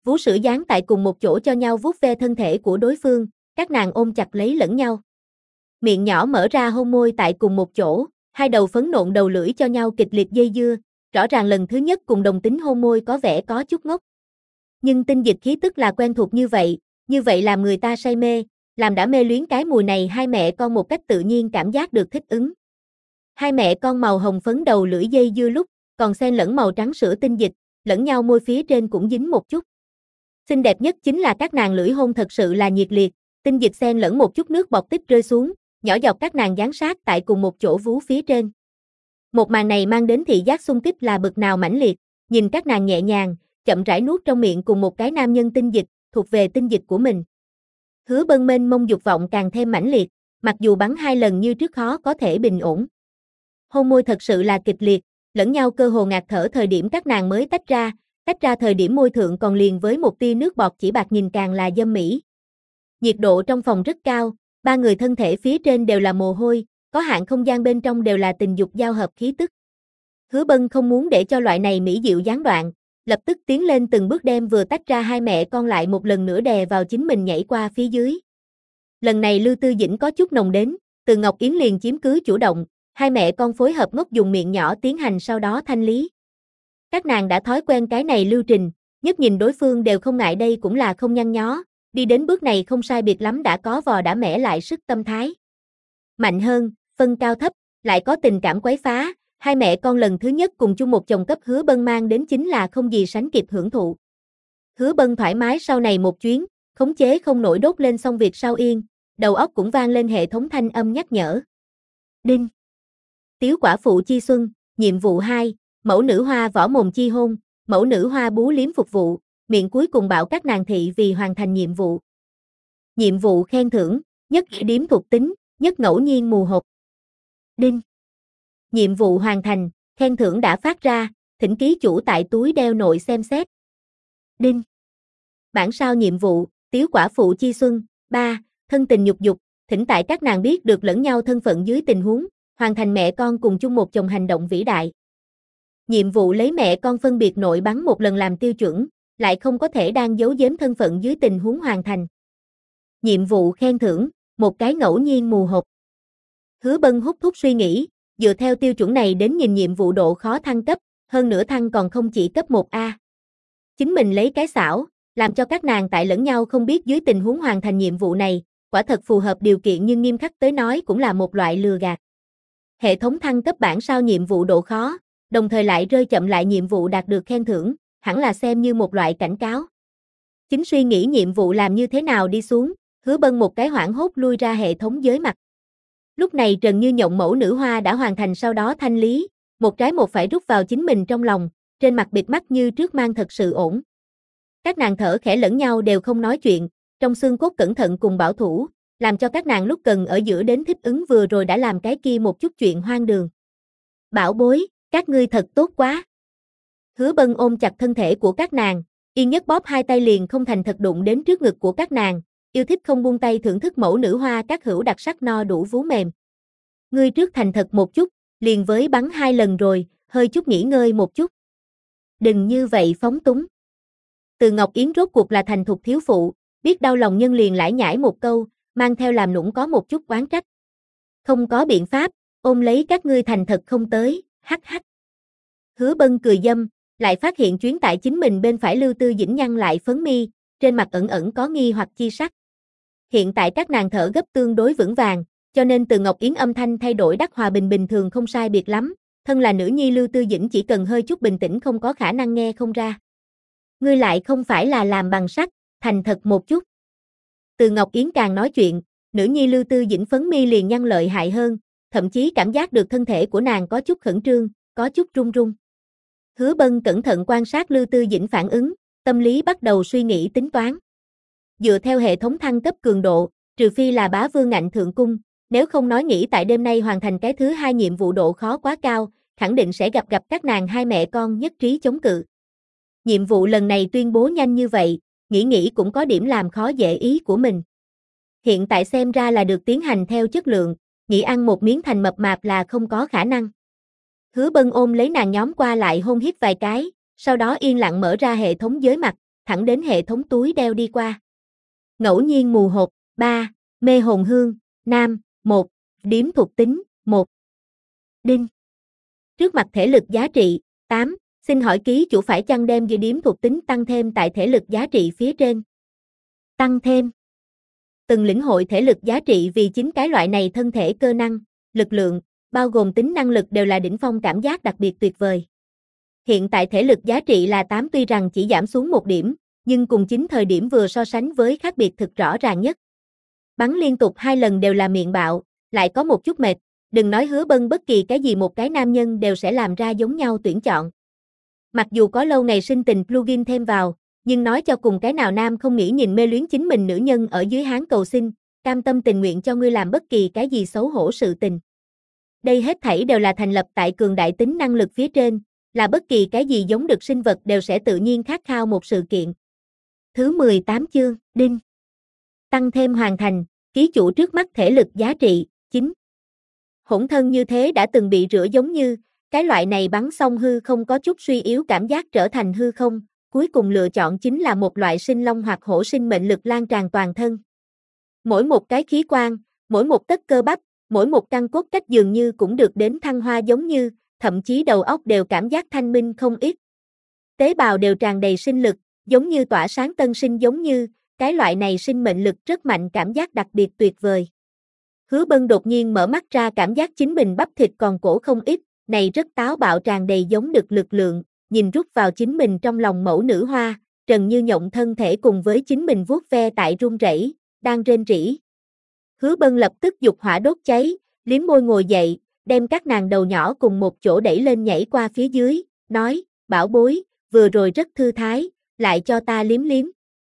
vú sữa dán tại cùng một chỗ cho nhau vuốt ve thân thể của đối phương, các nàng ôm chặt lấy lẫn nhau. Miệng nhỏ mở ra hôn môi tại cùng một chỗ, hai đầu phấn nộn đầu lưỡi cho nhau kịch liệt dây dưa, rõ ràng lần thứ nhất cùng đồng tính hôn môi có vẻ có chút ngốc. Nhưng tinh dịch khí tức là quen thuộc như vậy làm người ta say mê, làm đã mê luyến cái mùi này hai mẹ con một cách tự nhiên cảm giác được thích ứng. Hai mẹ con màu hồng phấn đầu lưỡi dây dưa lúc, còn xen lẫn màu trắng sữa tinh dịch, lẫn nhau môi phía trên cũng dính một chút. Xinh đẹp nhất chính là các nàng lưỡi hôn thật sự là nhiệt liệt, tinh dịch xen lẫn một chút nước bọt tích rơi xuống, nhỏ dọc các nàng dán sát tại cùng một chỗ vú phía trên. Một màn này mang đến thị giác xung kích là bực nào mãnh liệt, nhìn các nàng nhẹ nhàng, chậm rãi nuốt trong miệng cùng một cái nam nhân tinh dịch, thuộc về tinh dịch của mình. Hứa Bân mênh mông dục vọng càng thêm mãnh liệt, mặc dù bắn 2 lần như trước khó có thể bình ổn. Hôn môi thật sự là kịch liệt, lẫn nhau cơ hồ ngạt thở thời điểm các nàng mới tách ra thời điểm môi thượng còn liền với một tia nước bọt chỉ bạc nhìn càng là dâm mỹ. Nhiệt độ trong phòng rất cao, ba người thân thể phía trên đều là mồ hôi, có hạn không gian bên trong đều là tình dục giao hợp khí tức. Hứa Bân không muốn để cho loại này mỹ diệu gián đoạn, lập tức tiến lên từng bước đem vừa tách ra hai mẹ con lại một lần nữa đè vào chính mình nhảy qua phía dưới. Lần này Lưu Tư Dĩnh có chút nồng đến, Từ Ngọc Yến liền chiếm cứ chủ động, hai mẹ con phối hợp ngốc dùng miệng nhỏ tiến hành sau đó thanh lý. Các nàng đã thói quen cái này lưu trình, nhất nhìn đối phương đều không ngại đây cũng là không nhăn nhó, đi đến bước này không sai biệt lắm đã có vò đã mẻ lại sức tâm thái. Mạnh hơn, phân cao thấp, lại có tình cảm quấy phá, hai mẹ con lần thứ nhất cùng chung một chồng cấp Hứa Bân mang đến chính là không gì sánh kịp hưởng thụ. Hứa Bân thoải mái sau này một chuyến, khống chế không nổi đốt lên xong việc sau yên, đầu óc cũng vang lên hệ thống thanh âm nhắc nhở. Đinh. Tiếu quả phụ chi xuân, nhiệm vụ 2, mẫu nữ hoa võ mồm chi hôn, mẫu nữ hoa bú liếm phục vụ, miệng cuối cùng bảo các nàng thị vì hoàn thành nhiệm vụ. Nhiệm vụ khen thưởng, nhất điếm thuộc tính, nhất ngẫu nhiên mù hộp. Đinh. Nhiệm vụ hoàn thành, khen thưởng đã phát ra, thỉnh ký chủ tại túi đeo nội xem xét. Đinh. Bản sao nhiệm vụ, tiếu quả phụ chi xuân, 3, thân tình nhục dục, thỉnh tại các nàng biết được lẫn nhau thân phận dưới tình huống, hoàn thành mẹ con cùng chung một chồng hành động vĩ đại. Nhiệm vụ lấy mẹ con phân biệt nội bắn một lần làm tiêu chuẩn, lại không có thể đang giấu giếm thân phận dưới tình huống hoàn thành. Nhiệm vụ khen thưởng, một cái ngẫu nhiên mù hộp. Hứa Bân hút thuốc suy nghĩ, dựa theo tiêu chuẩn này đến nhìn nhiệm vụ độ khó thăng cấp, hơn nữa thăng còn không chỉ cấp 1A. Chính mình lấy cái xảo, làm cho các nàng tại lẫn nhau không biết dưới tình huống hoàn thành nhiệm vụ này, quả thật phù hợp điều kiện nhưng nghiêm khắc tới nói cũng là một loại lừa gạt. Hệ thống thăng cấp bản sao nhiệm vụ độ khó, đồng thời lại rơi chậm lại nhiệm vụ đạt được khen thưởng, hẳn là xem như một loại cảnh cáo. Chính suy nghĩ nhiệm vụ làm như thế nào đi xuống, Hứa Bân một cái hoảng hốt lui ra hệ thống giới mặt. Lúc này Trần Như Nhộng mẫu nữ hoa đã hoàn thành sau đó thanh lý, một trái một phải rút vào chính mình trong lòng, trên mặt bịt mắt như trước mang thật sự ổn. Các nàng thở khẽ lẫn nhau đều không nói chuyện, trong xương cốt cẩn thận cùng bảo thủ, làm cho các nàng lúc cần ở giữa đến thích ứng vừa rồi đã làm cái kia một chút chuyện hoang đường. Bảo bối, các ngươi thật tốt quá. Hứa Bân ôm chặt thân thể của các nàng, yên nhất bóp hai tay liền không thành thật đụng đến trước ngực của các nàng, yêu thích không buông tay thưởng thức mẫu nữ hoa các hữu đặc sắc no đủ vú mềm. Ngươi trước thành thật một chút, liền với bắn 2 lần rồi, hơi chút nghỉ ngơi một chút. Đừng như vậy phóng túng. Từ Ngọc Yến rốt cuộc là thành thục thiếu phụ, biết đau lòng nhân liền lải nhải một câu, mang theo làm nũng có một chút oán trách. Không có biện pháp, ôm lấy các ngươi thành thật không tới, hắc hắc. Hứa Bân cười dâm, lại phát hiện chuyến tại chính mình bên phải Lưu Tư Dĩnh nhăn lại phấn mi, trên mặt ẩn ẩn có nghi hoặc chi sắc. Hiện tại các nàng thở gấp tương đối vững vàng, cho nên Từ Ngọc Yến âm thanh thay đổi đắc hòa bình bình thường không sai biệt lắm, thân là nữ nhi Lưu Tư Dĩnh chỉ cần hơi chút bình tĩnh không có khả năng nghe không ra. Ngươi lại không phải là làm bằng sắt, thành thật một chút. Từ Ngọc Yến càng nói chuyện, nữ nhi Lưu Tư Dĩnh phấn mi liền nhăn lợi hại hơn, thậm chí cảm giác được thân thể của nàng có chút khẩn trương, có chút run run. Hứa Bân cẩn thận quan sát Lưu Tư Dĩnh phản ứng, tâm lý bắt đầu suy nghĩ tính toán. Dựa theo hệ thống thăng cấp cường độ, trừ phi là bá vương ngạnh thượng cung, nếu không nói nghĩ tại đêm nay hoàn thành cái thứ 2 nhiệm vụ độ khó quá cao, khẳng định sẽ gặp các nàng hai mẹ con nhất trí chống cự. Nhiệm vụ lần này tuyên bố nhanh như vậy, nghĩ cũng có điểm làm khó dễ ý của mình. Hiện tại xem ra là được tiến hành theo chất lượng, nghĩ ăn một miếng thành mập mạp là không có khả năng. Hứa Bân ôm lấy nàng nhóm qua lại hôn hít vài cái, sau đó yên lặng mở ra hệ thống giới mặt, thẳng đến hệ thống túi đeo đi qua. Ngẫu nhiên mù hộp, 3, mê hồn hương, nam, 1, điếm thuộc tính, 1. Đinh. Trước mặt thể lực giá trị, 8, xin hỏi ký chủ phải chăng đem ghi điếm thuộc tính tăng thêm tại thể lực giá trị phía trên. Tăng thêm. Từng lĩnh hội thể lực giá trị vì chính cái loại này thân thể cơ năng, lực lượng, bao gồm tính năng lực đều là đỉnh phong cảm giác đặc biệt tuyệt vời. Hiện tại thể lực giá trị là 8 tuy rằng chỉ giảm xuống 1 điểm, nhưng cùng chính thời điểm vừa so sánh với khác biệt thực rõ ràng nhất. Bắn liên tục 2 lần đều là miệng bạo, lại có một chút mệt, đừng nói Hứa Bân bất kỳ cái gì một cái nam nhân đều sẽ làm ra giống nhau tuyển chọn. Mặc dù có lâu ngày sinh tình plugin thêm vào, nhưng nói cho cùng cái nào nam không nghĩ nhìn mê luyến chính mình nữ nhân ở dưới háng cầu xin, cam tâm tình nguyện cho ngươi làm bất kỳ cái gì xấu hổ sự tình. Đây hết thảy đều là thành lập tại cường đại tính năng lực phía trên, là bất kỳ cái gì giống được sinh vật đều sẽ tự nhiên khát khao một sự kiện. Thứ 18 chương, đinh. Tăng thêm hoàn thành, ký chủ trước mắt thể lực giá trị, 9. Hỗn thân như thế đã từng bị rửa giống như, cái loại này bắn xong hư không có chút suy yếu cảm giác trở thành hư không, cuối cùng lựa chọn chính là một loại sinh long hoặc hổ sinh mệnh lực lan tràn toàn thân. Mỗi một cái khí quan, mỗi một tấc cơ bắp, mỗi một căn cốt cách dường như cũng được đến thăng hoa giống như, thậm chí đầu óc đều cảm giác thanh minh không ít. Tế bào đều tràn đầy sinh lực, giống như tỏa sáng tân sinh giống như, cái loại này sinh mệnh lực rất mạnh cảm giác đặc biệt tuyệt vời. Hứa Bân đột nhiên mở mắt ra cảm giác chính mình bắp thịt còn cổ không ít, này rất táo bạo tràn đầy giống được lực lượng, nhìn rút vào chính mình trong lòng mẫu nữ hoa, Trần Như Nhộng thân thể cùng với chính mình vuốt ve tại run rẩy, đang rên rỉ. Hứa Bân lập tức dục hỏa đốt cháy, liếm môi ngồi dậy, đem các nàng đầu nhỏ cùng một chỗ đẩy lên nhảy qua phía dưới, nói, bảo bối, vừa rồi rất thư thái, lại cho ta liếm liếm.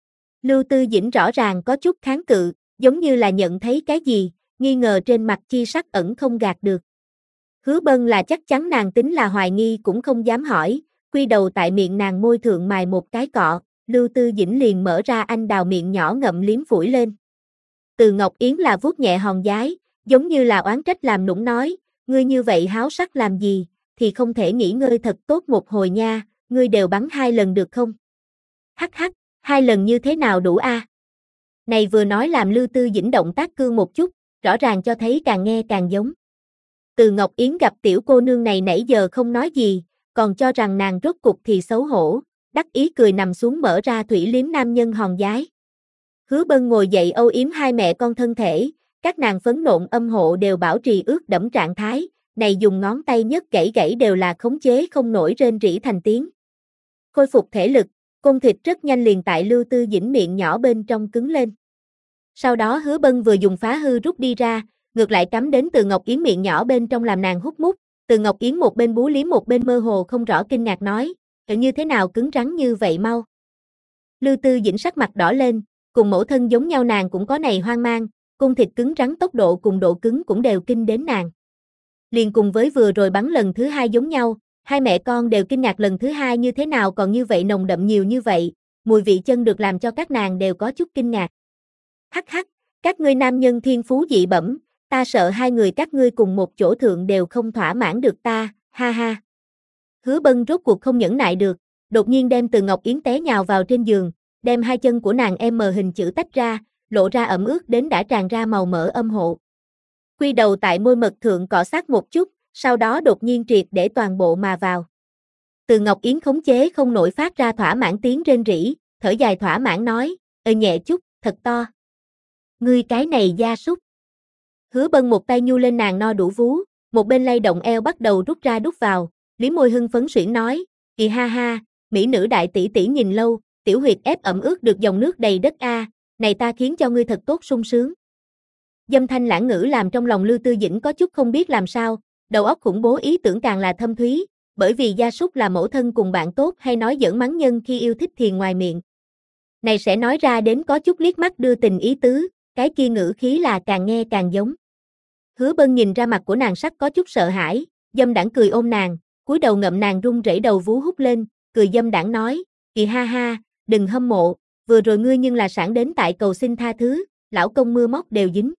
Lưu Tư Dĩnh rõ ràng có chút kháng cự, giống như là nhận thấy cái gì, nghi ngờ trên mặt chi sắc ẩn không gạt được. Hứa Bân là chắc chắn nàng tính là hoài nghi cũng không dám hỏi, quy đầu tại miệng nàng môi thượng mài một cái cọ, Lưu Tư Dĩnh liền mở ra anh đào miệng nhỏ ngậm liếm phủi lên. Từ Ngọc Yến là vuốt nhẹ hòn giái, giống như là oán trách làm nũng nói, ngươi như vậy háo sắc làm gì, thì không thể nghỉ ngơi thật tốt một hồi nha, ngươi đều bắn 2 lần được không? Hắc hắc, 2 lần như thế nào đủ a? Này vừa nói làm Lưu Tư Dĩnh động tác cương một chút, rõ ràng cho thấy càng nghe càng giống. Từ Ngọc Yến gặp tiểu cô nương này nãy giờ không nói gì, còn cho rằng nàng rốt cục thì xấu hổ, đắc ý cười nằm xuống mở ra thủy liếm nam nhân hòn giái. Hứa Bân ngồi dậy âu yếm hai mẹ con thân thể, các nàng phấn nộn âm hộ đều bảo trì ướt đẫm trạng thái, này dùng ngón tay nhấc gãy gãy đều là khống chế không nổi rên rỉ thành tiếng. Khôi phục thể lực, côn thịt rất nhanh liền tại Lưu Tư Dĩnh miệng nhỏ bên trong cứng lên. Sau đó Hứa Bân vừa dùng phá hư rút đi ra, ngược lại cắm đến Từ Ngọc Yến miệng nhỏ bên trong làm nàng hút mút. Từ Ngọc Yến một bên bú liếm một bên mơ hồ không rõ kinh ngạc nói, như thế nào cứng rắn như vậy mau. Lưu Tư Dĩnh sắc mặt đỏ lên, cùng mẫu thân giống nhau nàng cũng có này hoang mang, cung thịt cứng rắn tốc độ cùng độ cứng cũng đều kinh đến nàng. Liền cùng với vừa rồi bắn lần thứ 2 giống nhau, hai mẹ con đều kinh ngạc lần thứ 2 như thế nào còn như vậy nồng đậm nhiều như vậy, mùi vị chân được làm cho các nàng đều có chút kinh ngạc. Hắc hắc, các ngươi nam nhân thiên phú dị bẩm, ta sợ hai người các ngươi cùng một chỗ thượng đều không thỏa mãn được ta, ha ha. Hứa Bân rốt cuộc không nhẫn nại được, đột nhiên đem Từ Ngọc Yến té nhào vào trên giường, đem hai chân của nàng M hình chữ tách ra, lộ ra ẩm ướt đến đã tràn ra màu mỡ âm hộ. Quy đầu tại môi mật thượng cọ sát một chút, sau đó đột nhiên triệt để toàn bộ mà vào. Từ Ngọc Yến khống chế không nổi phát ra thỏa mãn tiếng rên rỉ, thở dài thỏa mãn nói, nhẹ chút, thật to. Ngươi cái này gia súc. Hứa Bân một tay nhu lên nàng no đủ vú, một bên lay động eo bắt đầu rút ra đút vào, liếm môi hưng phấn xuyển nói, kỳ ha ha, mỹ nữ đại tỷ tỷ nhìn lâu, tiểu huyệt ép ẩm ướt được dòng nước đầy đất a, này ta khiến cho ngươi thật tốt sung sướng. Dâm thanh lãng ngữ làm trong lòng Lưu Tư Dĩnh có chút không biết làm sao, đầu óc khủng bố ý tưởng càng là thâm thúy, bởi vì gia súc là mẫu thân cùng bạn tốt hay nói giỡn mắng nhân khi yêu thích thì ngoài miệng. Này sẽ nói ra đến có chút liếc mắt đưa tình ý tứ, cái kia ngữ khí là càng nghe càng giống. Hứa Bân nhìn ra mặt của nàng sắc có chút sợ hãi, dâm đãng cười ôm nàng, cúi đầu ngậm nàng run rẩy đầu vú hút lên, cười dâm đãng nói, kỳ ha ha, đừng hâm mộ, vừa rồi ngươi nhưng là sẵn đến tại cầu xin tha thứ, lão công mưa móc đều dính.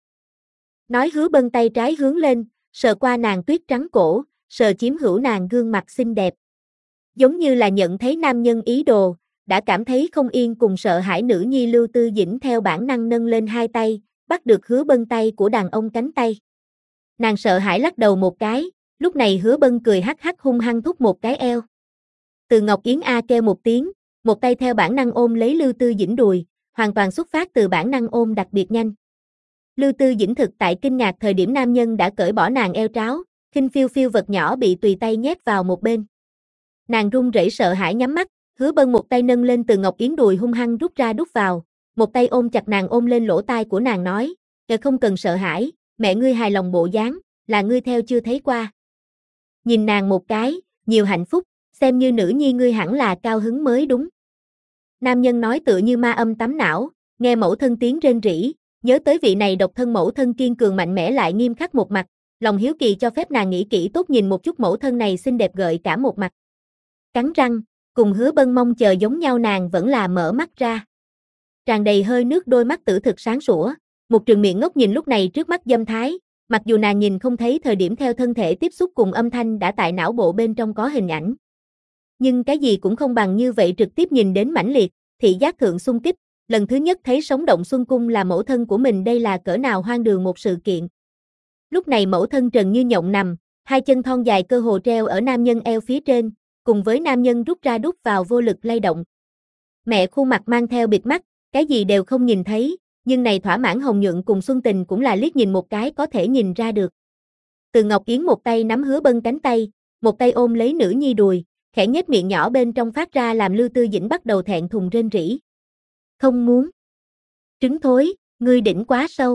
Nói Hứa Bân tay trái hướng lên, sờ qua nàng tuyết trắng cổ, sờ chiếm hữu nàng gương mặt xinh đẹp. Giống như là nhận thấy nam nhân ý đồ, đã cảm thấy không yên cùng sợ hãi. Nữ nhi Lưu Tư Dĩnh theo bản năng nâng lên hai tay, bắt được Hứa Bân tay của đàn ông cánh tay. Nàng sợ hãi lắc đầu một cái, lúc này Hứa Bân cười hắc hắc hung hăng thúc một cái eo. Từ Ngọc Yến a kêu một tiếng, một tay theo bản năng ôm lấy Lưu Tư Dĩnh đùi, hoàn toàn xuất phát từ bản năng ôm đặc biệt nhanh. Lưu Tư Dĩnh thực tại kinh ngạc thời điểm nam nhân đã cởi bỏ nàng eo tráo, khinh phiêu phiêu vật nhỏ bị tùy tay nhét vào một bên. Nàng run rẩy sợ hãi nhắm mắt, Hứa Bân một tay nâng lên Từ Ngọc Yến đùi hung hăng rút ra đút vào, một tay ôm chặt nàng ôm lên lỗ tai của nàng nói, không cần sợ hãi, mẹ ngươi hài lòng bộ dáng, là ngươi theo chưa thấy qua. Nhìn nàng một cái, nhiều hạnh phúc, xem như nữ nhi ngươi hẳn là cao hứng mới đúng. Nam nhân nói tựa như ma âm tắm não, nghe mẫu thân tiếng rên rỉ, nhớ tới vị này độc thân mẫu thân kiên cường mạnh mẽ lại nghiêm khắc một mặt, lòng hiếu kỳ cho phép nàng nghĩ kỹ tốt nhìn một chút mẫu thân này xinh đẹp gợi cả một mặt. Cắn răng, cùng Hứa Bân mong chờ giống nhau, nàng vẫn là mở mắt ra. Tràn đầy hơi nước đôi mắt tử thực sáng sủa, một trường miệng ngốc nhìn lúc này trước mắt dâm thái, mặc dù nàng nhìn không thấy thời điểm theo thân thể tiếp xúc cùng âm thanh đã tại não bộ bên trong có hình ảnh. Nhưng cái gì cũng không bằng như vậy trực tiếp nhìn đến mãnh liệt, thị giác thượng xung kích, lần thứ nhất thấy sống động xuân cung là mẫu thân của mình, đây là cỡ nào hoang đường một sự kiện. Lúc này mẫu thân trần như nhộng nằm, hai chân thon dài cơ hồ treo ở nam nhân eo phía trên, cùng với nam nhân rút ra đút vào vô lực lay động. Mẹ khuôn mặt mang theo bịt mắt, cái gì đều không nhìn thấy, nhưng này thỏa mãn hồng nhuận cùng xuân tình cũng là liếc nhìn một cái có thể nhìn ra được. Từ Ngọc Yến một tay nắm Hứa Bân cánh tay, một tay ôm lấy nữ nhi đùi, khẽ nhếch miệng nhỏ bên trong phát ra làm Lưu Tư Dĩnh bắt đầu thẹn thùng rên rỉ. Không muốn. Trứng thối, ngươi đỉnh quá sâu.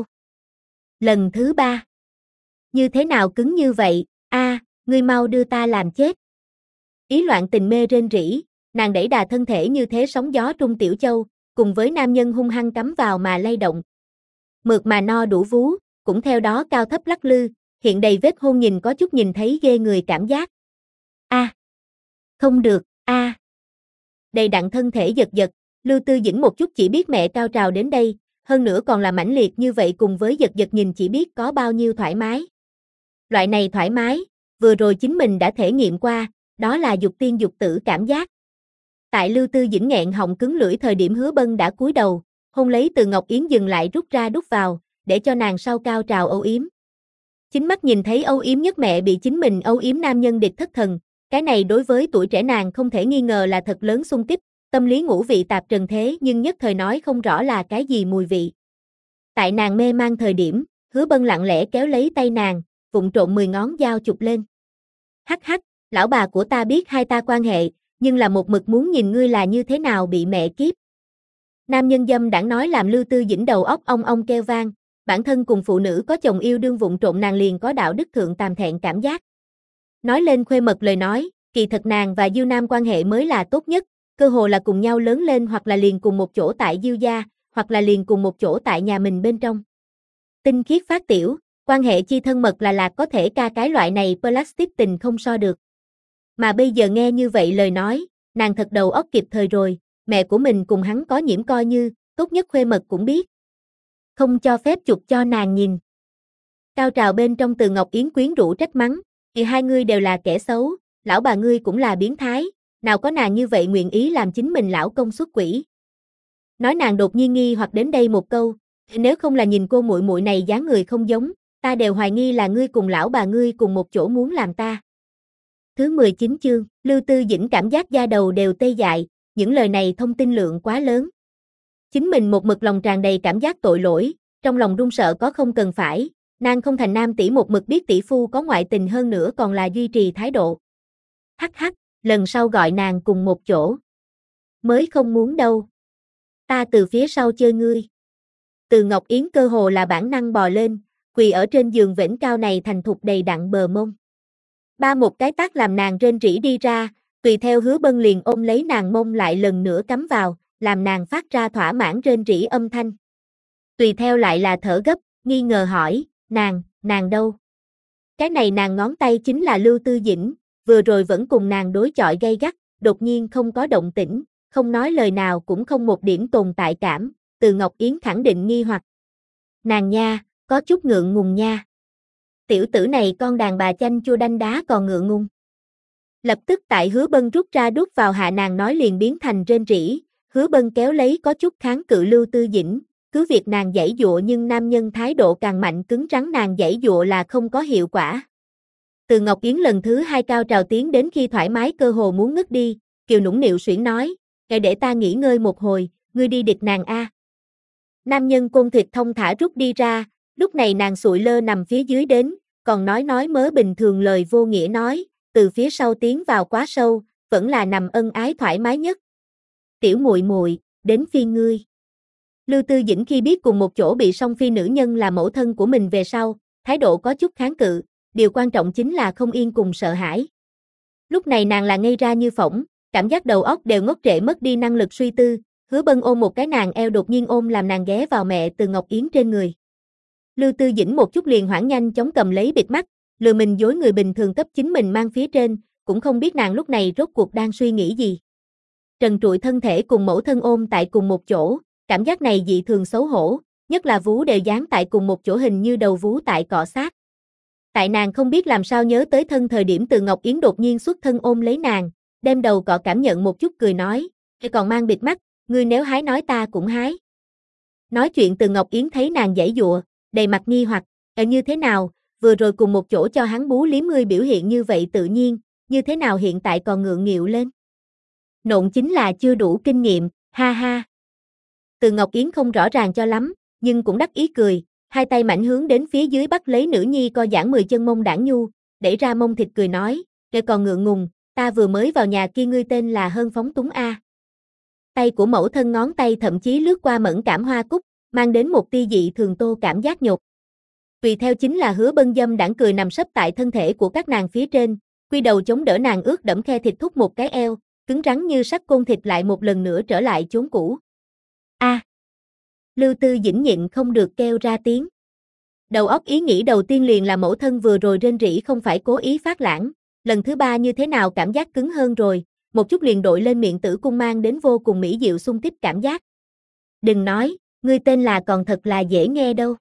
Lần thứ 3. Như thế nào cứng như vậy, ngươi mau đưa ta làm chết. Ý loạn tình mê rên rỉ, nàng đẩy đà thân thể như thế sóng gió trung tiểu châu, cùng với nam nhân hung hăng cắm vào mà lay động. Mượt mà no đủ vú, cũng theo đó cao thấp lắc lư, hiện đầy vết hôn nhìn có chút nhìn thấy ghê người cảm giác. Không được, Đầy đặn thân thể giật giật, Lưu Tư Dĩnh một chút chỉ biết mẹ cao trào đến đây, hơn nữa còn là mãnh liệt như vậy cùng với giật giật nhìn chỉ biết có bao nhiêu thoải mái. Loại này thoải mái, vừa rồi chính mình đã thể nghiệm qua, đó là dục tiên dục tử cảm giác. Tại Lưu Tư Dĩnh nghẹn họng cứng lưỡi thời điểm Hứa Bân đã cúi đầu, hôn lấy Từ Ngọc Yến dừng lại rút ra đút vào, để cho nàng sau cao trào âu yếm. Chính mắt nhìn thấy âu yếm nhất mẹ bị chính mình âu yếm nam nhân địch thất thần, cái này đối với tuổi trẻ nàng không thể nghi ngờ là thật lớn xung kích, tâm lý ngũ vị tạp trần thế nhưng nhất thời nói không rõ là cái gì mùi vị. Tại nàng mê mang thời điểm, Hứa Bân lặng lẽ kéo lấy tay nàng, vụng trộn 10 ngón dao chụp lên. Hắc hắc, lão bà của ta biết hai ta quan hệ, nhưng là một mực muốn nhìn ngươi là như thế nào bị mẹ kiếp. Nam nhân dâm đảng nói làm Lưu Tư Dĩnh đầu óc ong ong kêu vang, bản thân cùng phụ nữ có chồng yêu đương vụng trộn nàng liền có đạo đức thượng tàm thẹn cảm giác. Nói lên khuê mật lời nói, kỳ thật nàng và Diêu Nam quan hệ mới là tốt nhất, cơ hồ là cùng nhau lớn lên hoặc là liền cùng một chỗ tại Diêu gia, hoặc là liền cùng một chỗ tại nhà mình bên trong. Tinh khiết phát tiểu, quan hệ chi thân mật là lạc có thể ca cái loại này plastic tình không so được. Mà bây giờ nghe như vậy lời nói, nàng thật đầu óc kịp thời rồi, mẹ của mình cùng hắn có nhiễm coi như, tốt nhất khuê mật cũng biết. Không cho phép chụp cho nàng nhìn. Cao trào bên trong Từ Ngọc Yến quyến rũ trách mắng, thì hai ngươi đều là kẻ xấu, lão bà ngươi cũng là biến thái, nào có nàng như vậy nguyện ý làm chính mình lão công xuất quỷ. Nói nàng đột nhiên nghi hoặc đến đây một câu, nếu không là nhìn cô muội muội này dáng người không giống, ta đều hoài nghi là ngươi cùng lão bà ngươi cùng một chỗ muốn làm ta. Thứ 19 chương, Lưu Tư Dĩnh cảm giác da đầu đều tê dại, những lời này thông tin lượng quá lớn. Chính mình một mực lòng tràn đầy cảm giác tội lỗi, trong lòng run sợ có không cần phải, nàng không thành nam tỷ một mực biết tỷ phu có ngoại tình hơn nữa còn là duy trì thái độ. Hắc hắc, lần sau gọi nàng cùng một chỗ. Mới không muốn đâu. Ta từ phía sau chơi ngươi. Từ Ngọc Yến cơ hồ là bản năng bò lên, quỳ ở trên giường vểnh cao này thành thục đầy đặn bờ mông. Ba một cái tát làm nàng rên rỉ đi ra, tùy theo Hứa Bân liền ôm lấy nàng mông lại lần nữa cắm vào, làm nàng phát ra thỏa mãn rên rỉ âm thanh. Tùy theo lại là thở gấp, nghi ngờ hỏi, nàng đâu? Cái này nàng ngón tay chính là Lưu Tư Dĩnh, vừa rồi vẫn cùng nàng đối chọi gay gắt, đột nhiên không có động tĩnh, không nói lời nào cũng không một điểm tồn tại cảm, Từ Ngọc Yến khẳng định nghi hoặc. Nàng nha, có chút ngượng ngùng nha. Tiểu tử này con đàn bà chanh chua đanh đá còn ngượng ngùng. Lập tức tại Hứa Bân rút ra đút vào hạ nàng nói liền biến thành rên rỉ, Hứa Bân kéo lấy có chút kháng cự Lưu Tư Dĩnh, cứ việc nàng giãy giụa nhưng nam nhân thái độ càng mạnh cứng rắn nàng giãy giụa là không có hiệu quả. Từ Ngọc Yến lần thứ 2 cao trào tiến đến khi thoải mái cơ hồ muốn ngất đi, Kiều nũng nịu xuyển nói, "Kệ để ta nghỉ ngơi một hồi, ngươi đi địch nàng a." Nam nhân côn thịt thông thả rút đi ra, lúc này nàng sụi lơ nằm phía dưới đến, còn nói mớ bình thường lời vô nghĩa nói, từ phía sau tiến vào quá sâu, vẫn là nằm ân ái thoải mái nhất. "Tiểu muội muội, đến phiên ngươi." Lưu Tư Dĩnh khi biết cùng một chỗ bị song phi nữ nhân là mẫu thân của mình về sau, thái độ có chút kháng cự, điều quan trọng chính là không yên cùng sợ hãi. Lúc này nàng là ngây ra như phỗng, cảm giác đầu óc đều ngốc trệ mất đi năng lực suy tư, Hứa Bân ôm một cái nàng eo đột nhiên ôm làm nàng ghé vào mẹ Từ Ngọc Yến trên người. Lưu Tư Dĩnh một chút liền hoảng nhanh chóng cầm lấy bịt mắt, lừa mình dối người bình thường cấp chính mình mang phía trên, cũng không biết nàng lúc này rốt cuộc đang suy nghĩ gì. Trần trụi thân thể cùng mẫu thân ôm tại cùng một chỗ, cảm giác này dị thường xấu hổ, nhất là vú đều dán tại cùng một chỗ hình như đầu vú tại cọ sát. Tại nàng không biết làm sao nhớ tới thân thời điểm Từ Ngọc Yến đột nhiên xuất thân ôm lấy nàng, đem đầu cọ cảm nhận một chút cười nói, còn mang bịt mắt, ngươi nếu hái nói ta cũng hái. Nói chuyện Từ Ngọc Yến thấy nàng giãy giụa, đầy mặt nghi hoặc, như thế nào, vừa rồi cùng một chỗ cho hắn bú liếm ngươi biểu hiện như vậy tự nhiên, như thế nào hiện tại còn ngượng nghịu lên. Nộn chính là chưa đủ kinh nghiệm, ha ha. Từ Ngọc Yến không rõ ràng cho lắm, nhưng cũng đắc ý cười, hai tay mạnh hướng đến phía dưới bắt lấy nữ nhi co giãn 10 chân mông đảng nhu, đẩy ra mông thịt cười nói, "Kệ còn ngượng ngùng, ta vừa mới vào nhà kia ngươi tên là Hơn Phóng Túng a." Tay của mẫu thân ngón tay thậm chí lướt qua mẫn cảm hoa cúc, mang đến một tia dị thường tô cảm giác nhột. Tùy theo chính là Hứa Bân dâm đãng cười nằm sấp tại thân thể của các nàng phía trên, quy đầu chống đỡ nàng ướt đẫm khe thịt thúc một cái eo, cứng rắn như sắt côn thịt lại một lần nữa trở lại chốn cũ. A. Lưu Tư Dĩnh nhịn không được kêu ra tiếng. Đầu óc ý nghĩ đầu tiên liền là mẫu thân vừa rồi rên rỉ không phải cố ý phát lãng, lần thứ ba như thế nào cảm giác cứng hơn rồi, một chút liền đội lên miệng tử cung mang đến vô cùng mỹ diệu xung kích cảm giác. "Đừng nói, ngươi tên là còn thật là dễ nghe đâu."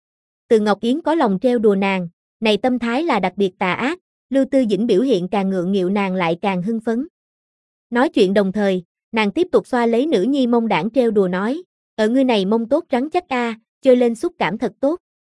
Từ Ngọc Yến có lòng trêu đùa nàng, này tâm thái là đặc biệt tà ác, Lưu Tư Dĩnh biểu hiện càng ngượng nghịu nàng lại càng hưng phấn. Nói chuyện đồng thời, nàng tiếp tục xoa lấy nữ nhi mông đảng trêu đùa nói, "Ở ngươi này mông tốt rắn chắc a, chơi lên xúc cảm thật tốt."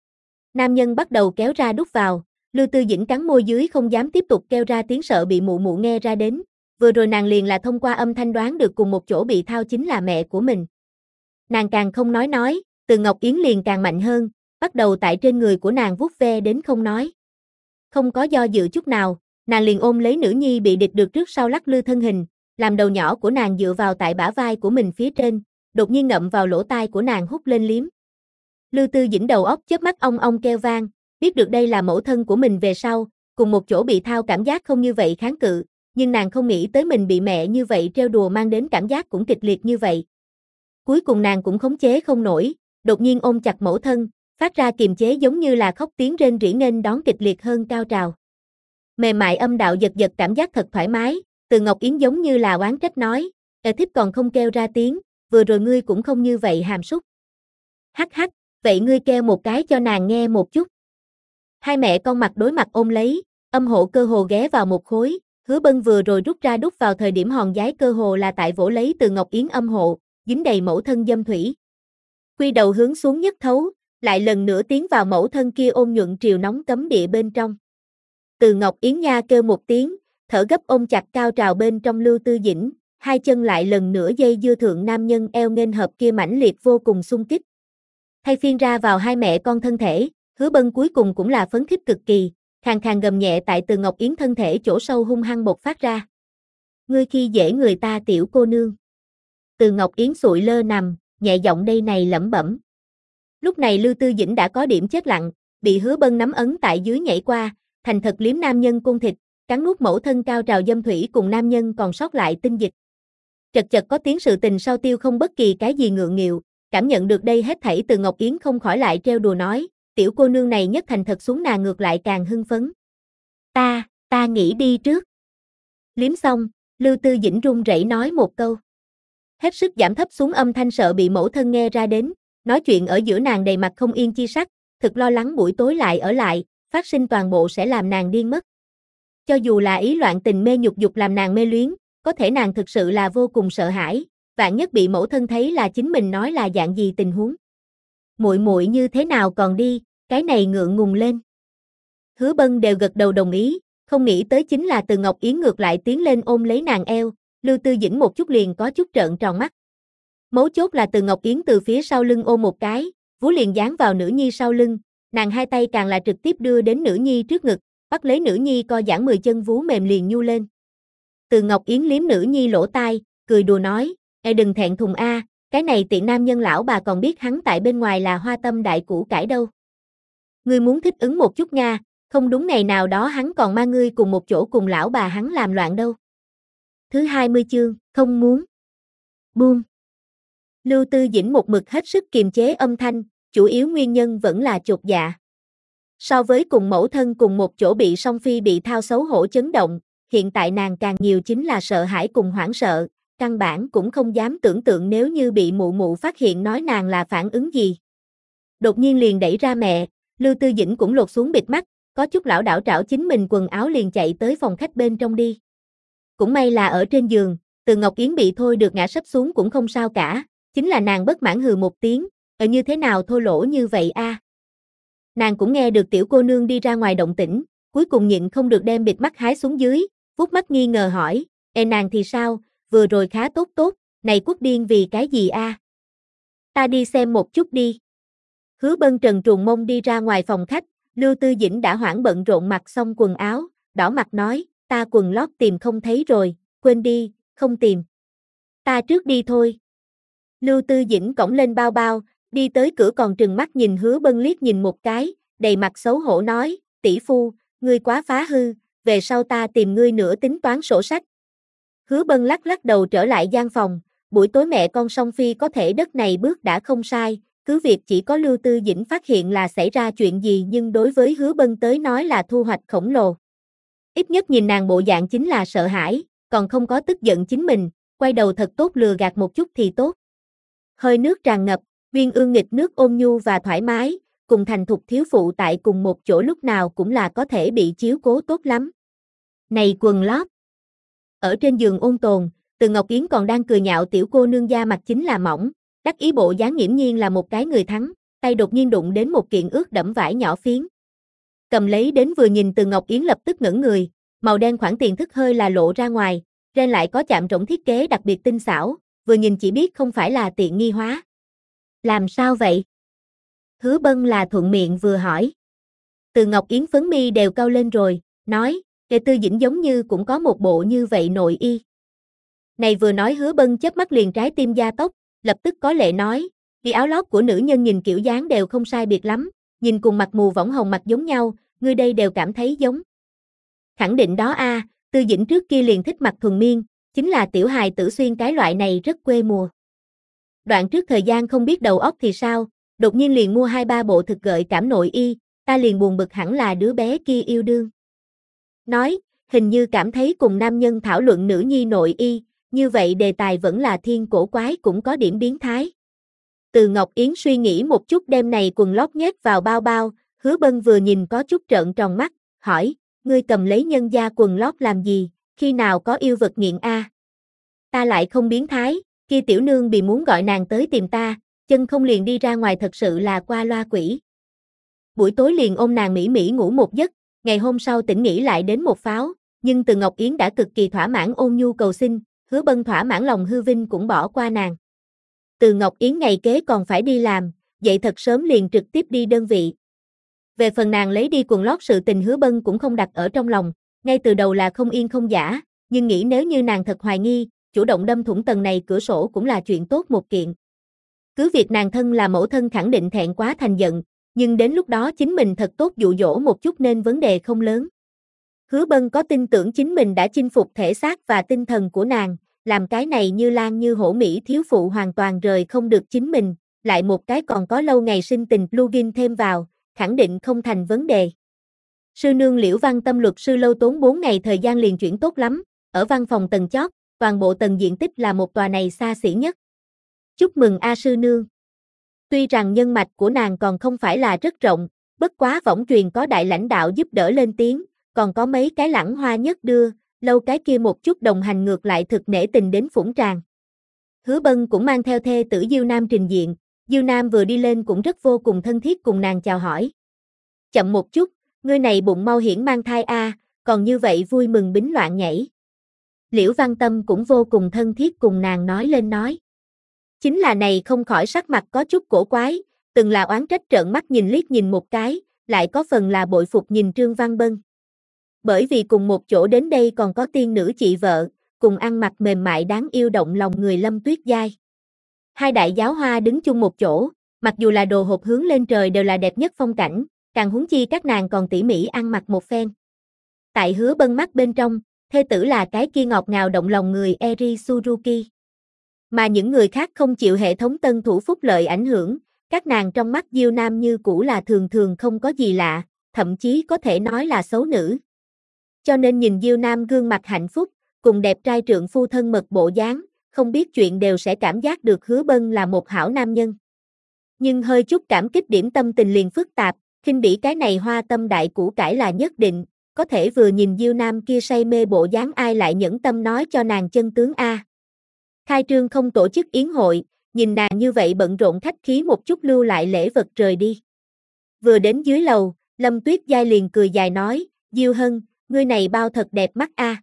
Nam nhân bắt đầu kéo ra đút vào, Lưu Tư Dĩnh cắn môi dưới không dám tiếp tục kêu ra tiếng sợ bị mụ mụ nghe ra đến, vừa rồi nàng liền là thông qua âm thanh đoán được cùng một chỗ bị thao chính là mẹ của mình. Nàng càng không nói, Từ Ngọc Yến liền càng mạnh hơn, bắt đầu tại trên người của nàng vuốt ve đến không nói. Không có do dự chút nào, nàng liền ôm lấy nữ nhi bị địch được trước sau lắc lư thân hình, làm đầu nhỏ của nàng dựa vào tại bả vai của mình phía trên, đột nhiên ngậm vào lỗ tai của nàng hút lên liếm. Lưu Tư Dĩnh đầu óc chớp mắt ong ong kêu vang, biết được đây là mẫu thân của mình về sau, cùng một chỗ bị thao cảm giác không như vậy kháng cự, nhưng nàng không nghĩ tới mình bị mẹ như vậy trêu đùa mang đến cảm giác cũng kịch liệt như vậy. Cuối cùng nàng cũng khống chế không nổi, đột nhiên ôm chặt mẫu thân, phát ra kiềm chế giống như là khóc tiếng rên rỉ nghênh đón kịch liệt hơn cao trào. Mềm mại âm đạo giật giật cảm giác thật thoải mái, Từ Ngọc Yến giống như là oán trách nói, thiếp còn không kêu ra tiếng, vừa rồi ngươi cũng không như vậy hàm súc. Hắc hắc, vậy ngươi kêu một cái cho nàng nghe một chút. Hai mẹ con mặt đối mặt ôm lấy, âm hộ cơ hồ ghé vào một khối, Hứa Bân vừa rồi rút ra đút vào thời điểm hòn giái cơ hồ là tại vỗ lấy Từ Ngọc Yến âm hộ, dính đầy mẫu thân dâm thủy. Quy đầu hướng xuống nhất thấu, lại lần nữa tiến vào mẫu thân kia ôn nhuận triều nóng cấm địa bên trong. Từ Ngọc Yến nha kêu một tiếng, thở gấp ôm chặt cao trào bên trong Lưu Tư Dĩnh, hai chân lại lần nữa dây dưa thượng nam nhân eo nghênh hợp kia mãnh liệt vô cùng xung kích. Thay phiên ra vào hai mẹ con thân thể, Hứa Bân cuối cùng cũng là phấn khích cực kỳ, khàn khàn gầm nhẹ tại Từ Ngọc Yến thân thể chỗ sâu hung hăng bộc phát ra. "Ngươi khi dễ người ta tiểu cô nương." Từ Ngọc Yến sụi lơ nằm, nhẹ giọng đây này lẩm bẩm. Lúc này Lưu Tư Dĩnh đã có điểm chết lặng, bị Hứa Bân nắm ấn tại dưới nhảy qua, thành thật liếm nam nhân côn thịt, cắn nuốt mẫu thân cao trào dâm thủy cùng nam nhân còn sót lại tinh dịch. Chật chật có tiếng sự tình sau tiêu không bất kỳ cái gì ngượng nghịu, cảm nhận được đây hết thảy Từ Ngọc Yến không khỏi lại trêu đùa nói, tiểu cô nương này nhất thành thật xuống nàng ngược lại càng hưng phấn. Ta nghĩ đi trước." Liếm xong, Lưu Tư Dĩnh run rẩy nói một câu. Hết sức giảm thấp xuống âm thanh sợ bị mẫu thân nghe ra đến, nói chuyện ở giữa nàng đầy mặt không yên chi sắc, thực lo lắng buổi tối lại ở lại, phát sinh toàn bộ sẽ làm nàng điên mất. Cho dù là ý loạn tình mê nhục dục làm nàng mê luyến, có thể nàng thực sự là vô cùng sợ hãi, vạn nhất bị mẫu thân thấy là chính mình nói là dạng gì tình huống. Muội muội như thế nào còn đi, cái này ngượng ngùng lên. Hứa Bân đều gật đầu đồng ý, không nghĩ tới chính là Từ Ngọc Yến ngược lại tiến lên ôm lấy nàng eo, Lưu Tư Dĩnh một chút liền có chút trợn tròn mắt. Mấu chốt là Từ Ngọc Yến từ phía sau lưng ôm một cái, vú liền dán vào nữ nhi sau lưng, nàng hai tay càng là trực tiếp đưa đến nữ nhi trước ngực, bắt lấy nữ nhi co giãn 10 chân vú mềm liền nhu lên. Từ Ngọc Yến liếm nữ nhi lỗ tai, cười đùa nói, đừng thẹn thùng a, cái này tiện nam nhân lão bà còn biết hắn tại bên ngoài là hoa tâm đại củ cải đâu. Ngươi muốn thích ứng một chút nha, không đúng ngày nào đó hắn còn mang ngươi cùng một chỗ cùng lão bà hắn làm loạn đâu. Thứ 20 chương, không muốn. Buông. Lưu Tư Dĩnh một mực hết sức kiềm chế âm thanh, chủ yếu nguyên nhân vẫn là chột dạ. So với cùng mẫu thân cùng một chỗ bị song phi bị thao xấu hổ chấn động, hiện tại nàng càng nhiều chính là sợ hãi cùng hoảng sợ, căn bản cũng không dám tưởng tượng nếu như bị mụ mụ phát hiện nói nàng là phản ứng gì. Đột nhiên liền đẩy ra mẹ, Lưu Tư Dĩnh cũng lột xuống bịt mắt, có chút lảo đảo trảo chính mình quần áo liền chạy tới phòng khách bên trong đi. Cũng may là ở trên giường, Từ Ngọc Yến bị thôi được ngã sấp xuống cũng không sao cả, chính là nàng bất mãn hừ một tiếng, như thế nào thô lỗ như vậy a? Nàng cũng nghe được tiểu cô nương đi ra ngoài động tĩnh, cuối cùng nhịn không được đem bịt mắt hái xuống dưới, vuốt mắt nghi ngờ hỏi, nàng thì sao, vừa rồi khá tốt tốt, này quốc điên vì cái gì a? Ta đi xem một chút đi. Hứa Bân trần truồng mông đi ra ngoài phòng khách, Lưu Tư Dĩnh đã hoảng bận rộn mặc xong quần áo, đỏ mặt nói, ta quần lót tìm không thấy rồi, quên đi, không tìm. Ta trước đi thôi. Lưu Tư Dĩnh cõng lên bao bao, đi tới cửa còn trừng mắt nhìn Hứa Bân liếc nhìn một cái, đầy mặt xấu hổ nói, tỷ phu, ngươi quá phá hư, về sau ta tìm ngươi nữa tính toán sổ sách. Hứa Bân lắc lắc đầu trở lại gian phòng, buổi tối mẹ con song phi có thể đất này bước đã không sai, cứ việc chỉ có Lưu Tư Dĩnh phát hiện là xảy ra chuyện gì nhưng đối với Hứa Bân tới nói là thu hoạch khổng lồ. Ít nhất nhìn nàng bộ dạng chính là sợ hãi, còn không có tức giận chính mình, quay đầu thật tốt lừa gạt một chút thì tốt. Hơi nước tràn ngập, Viên Ương nghịch nước ôn nhu và thoải mái, cùng thành thục thiếu phụ tại cùng một chỗ lúc nào cũng là có thể bị chiếu cố tốt lắm. Này quần lót. Ở trên giường ôn tồn, Từ Ngọc Yến còn đang cười nhạo tiểu cô nương da mặt chính là mỏng, đắc ý bộ dáng nghiễm nhiên là một cái người thắng, tay đột nhiên đụng đến một kiện ướt đẫm vải nhỏ phiến. Cầm lấy đến vừa nhìn Từ Ngọc Yến lập tức ngẩn người, màu đen khoản tiền thức hơi là lộ ra ngoài, trên lại có chạm trổng thiết kế đặc biệt tinh xảo, vừa nhìn chỉ biết không phải là tiện nghi hóa. Làm sao vậy? Hứa Bân là thuận miệng vừa hỏi. Từ Ngọc Yến phấn mi đều cau lên rồi, nói, Tư Dĩnh giống như cũng có một bộ như vậy nội y. Này vừa nói Hứa Bân chớp mắt liền trái tim gia tốc, lập tức có lệ nói, cái áo lót của nữ nhân nhìn kiểu dáng đều không sai biệt lắm, nhìn cùng mặt mù võng hồng mặt giống nhau, ngươi đây đều cảm thấy giống. Khẳng định đó a, Tư Dĩnh trước kia liền thích mặc thuần miên, chính là tiểu hài tử xuyên cái loại này rất quê mùa. Đoạn trước thời gian không biết đầu óc thì sao, đột nhiên liền mua 2-3 bộ thực gợi cảm nội y, ta liền buồn bực hẳn là đứa bé kia yêu đương. Nói, hình như cảm thấy cùng nam nhân thảo luận nữ nhi nội y, như vậy đề tài vẫn là thiên cổ quái cũng có điểm biến thái. Từ Ngọc Yến suy nghĩ một chút đem này quần lót nhét vào bao bao, Hứa Bân vừa nhìn có chút trợn tròn mắt, hỏi, ngươi cầm lấy nhân gia quần lót làm gì, khi nào có yêu vật nghiện a? Ta lại không biến thái, kia tiểu nương bị muốn gọi nàng tới tìm ta, chân không liền đi ra ngoài thật sự là qua loa quỷ. Buổi tối liền ôm nàng mỹ mỹ ngủ một giấc, ngày hôm sau tỉnh nghỉ lại đến một pháo, nhưng Từ Ngọc Yến đã cực kỳ thỏa mãn ôn nhu cầu xin, Hứa Bân thỏa mãn lòng hư vinh cũng bỏ qua nàng. Từ Ngọc Yến ngày kế còn phải đi làm, dậy thật sớm liền trực tiếp đi đơn vị. Về phần nàng lấy đi quần lót sự tình Hứa Bân cũng không đặt ở trong lòng, ngay từ đầu là không yên không giả, nhưng nghĩ nếu như nàng thật hoài nghi, chủ động đâm thủng tầng này cửa sổ cũng là chuyện tốt một kiện. Cứ việc nàng thân là mẫu thân khẳng định thẹn quá thành giận, nhưng đến lúc đó chính mình thật tốt dụ dỗ một chút nên vấn đề không lớn. Hứa Bân có tin tưởng chính mình đã chinh phục thể xác và tinh thần của nàng, làm cái này như lan như hổ mỹ thiếu phụ hoàn toàn rời không được chính mình, lại một cái còn có lâu ngày sinh tình plugin thêm vào, khẳng định không thành vấn đề. Sư nương Liễu Văn Tâm luật sư lâu tốn 4 ngày thời gian liền chuyển tốt lắm, ở văn phòng tầng chót, toàn bộ tầng diện tích là một tòa này xa xỉ nhất. Chúc mừng A sư nương. Tuy rằng nhân mạch của nàng còn không phải là rất rộng, bất quá võng truyền có đại lãnh đạo giúp đỡ lên tiếng, còn có mấy cái lẳng hoa nhất đưa, lâu cái kia một chút đồng hành ngược lại thực nể tình đến phủng tràng. Hứa Bân cũng mang theo thê tử Diêu Nam trình diện, Diêu Nam vừa đi lên cũng rất vô cùng thân thiết cùng nàng chào hỏi. Chậm một chút, ngươi này bụng mau hiển mang thai a, còn như vậy vui mừng bính loạn nhảy. Liễu Văn Tâm cũng vô cùng thân thiết cùng nàng nói lên nói. Chính là này không khỏi sắc mặt có chút cổ quái, từng là oán trách trợn mắt nhìn liếc nhìn một cái, lại có phần là bội phục nhìn Trương Văn Bân. Bởi vì cùng một chỗ đến đây còn có tiên nữ chị vợ, cùng ăn mặc mềm mại đáng yêu động lòng người Lâm Tuyết Giai. Hai đại giáo hoa đứng chung một chỗ, mặc dù là đồ hộp hướng lên trời đều là đẹp nhất phong cảnh, càng huống chi các nàng còn tỉ mỉ ăn mặc một phen. Tại Hứa Bân mắt bên trong, thê tử là cái kia ngọt ngào động lòng người Eri Suzuki. Mà những người khác không chịu hệ thống tân thủ phúc lợi ảnh hưởng, các nàng trong mắt Diêu Nam như cũ là thường thường không có gì lạ, thậm chí có thể nói là xấu nữ. Cho nên nhìn Diêu Nam gương mặt hạnh phúc, cùng đẹp trai trượng phu thân mật bộ dáng, không biết chuyện đều sẽ cảm giác được Hứa Bân là một hảo nam nhân. Nhưng hơi chút cảm kích điểm tâm tình liền phức tạp, khinh bỉ cái này hoa tâm đại củ cải là nhất định, có thể vừa nhìn Diêu Nam kia say mê bộ dáng ai lại nhẫn tâm nói cho nàng chân tướng a. Khai trương không tổ chức yến hội, nhìn nàng như vậy bận rộn khách khí một chút lưu lại lễ vật rời đi. Vừa đến dưới lầu, Lâm Tuyết Giai liền cười dài nói, Diêu Hân, ngươi này bao thật đẹp mắt a.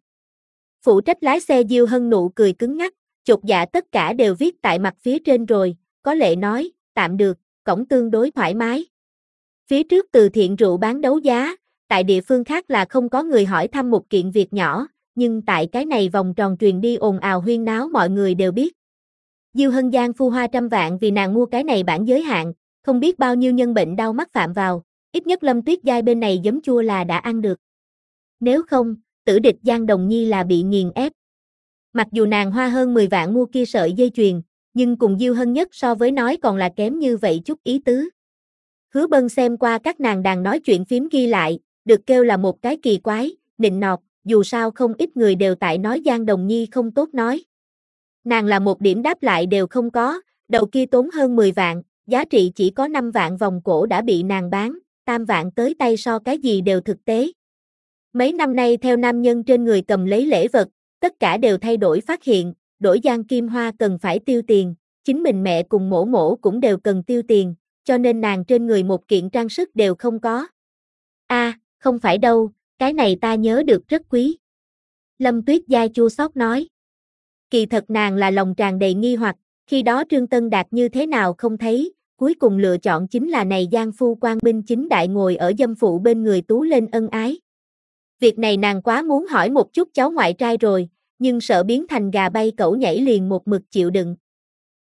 Phụ trách lái xe Diêu Hân nụ cười cứng ngắc, chột dạ tất cả đều viết tại mặt phía trên rồi, có lệ nói, tạm được, cổng tương đối thoải mái. Phía trước từ thiện rượu bán đấu giá, tại địa phương khác là không có người hỏi thăm một kiện việc nhỏ, nhưng tại cái này vòng tròn truyền đi ồn ào huyên náo mọi người đều biết. Diêu Hân giang phu hoa trăm vạn vì nàng mua cái này bản giới hạn, không biết bao nhiêu nhân bệnh đau mắt phạm vào, ít nhất Lâm Tuyết Giai bên này giấm chua là đã ăn được. Nếu không, tử địch Giang Đồng Nhi là bị nghiền ép. Mặc dù nàng hoa hơn 10 vạn mua kia sợi dây chuyền, nhưng cùng Diêu Hân nhất so với nói còn là kém như vậy chút ý tứ. Hứa Bân xem qua các nàng đang nói chuyện phím ghi lại, được kêu là một cái kỳ quái, nịnh nọt, dù sao không ít người đều tại nói Giang Đồng Nhi không tốt nói. Nàng là một điểm đáp lại đều không có, đầu kia tốn hơn 10 vạn, giá trị chỉ có 5 vạn vòng cổ đã bị nàng bán, 3 vạn tới tay so cái gì đều thực tế. Mấy năm nay theo nam nhân trên người cầm lấy lễ vật, tất cả đều thay đổi phát hiện, đổi Giang Kim Hoa cần phải tiêu tiền, chính mình mẹ cùng mổ mổ cũng đều cần tiêu tiền, cho nên nàng trên người một kiện trang sức đều không có. Không phải đâu, cái này ta nhớ được rất quý. Lâm Tuyết Giai chua xót nói. Kỳ thật nàng là lòng tràn đầy nghi hoặc, khi đó Trương Tân Đạt như thế nào không thấy, cuối cùng lựa chọn chính là này Giang Phu Quang Minh chính đại ngồi ở dâm phụ bên người tú lên ân ái. Việc này nàng quá muốn hỏi một chút cháu ngoại trai rồi, nhưng sợ biến thành gà bay cẩu nhảy liền một mực chịu đựng.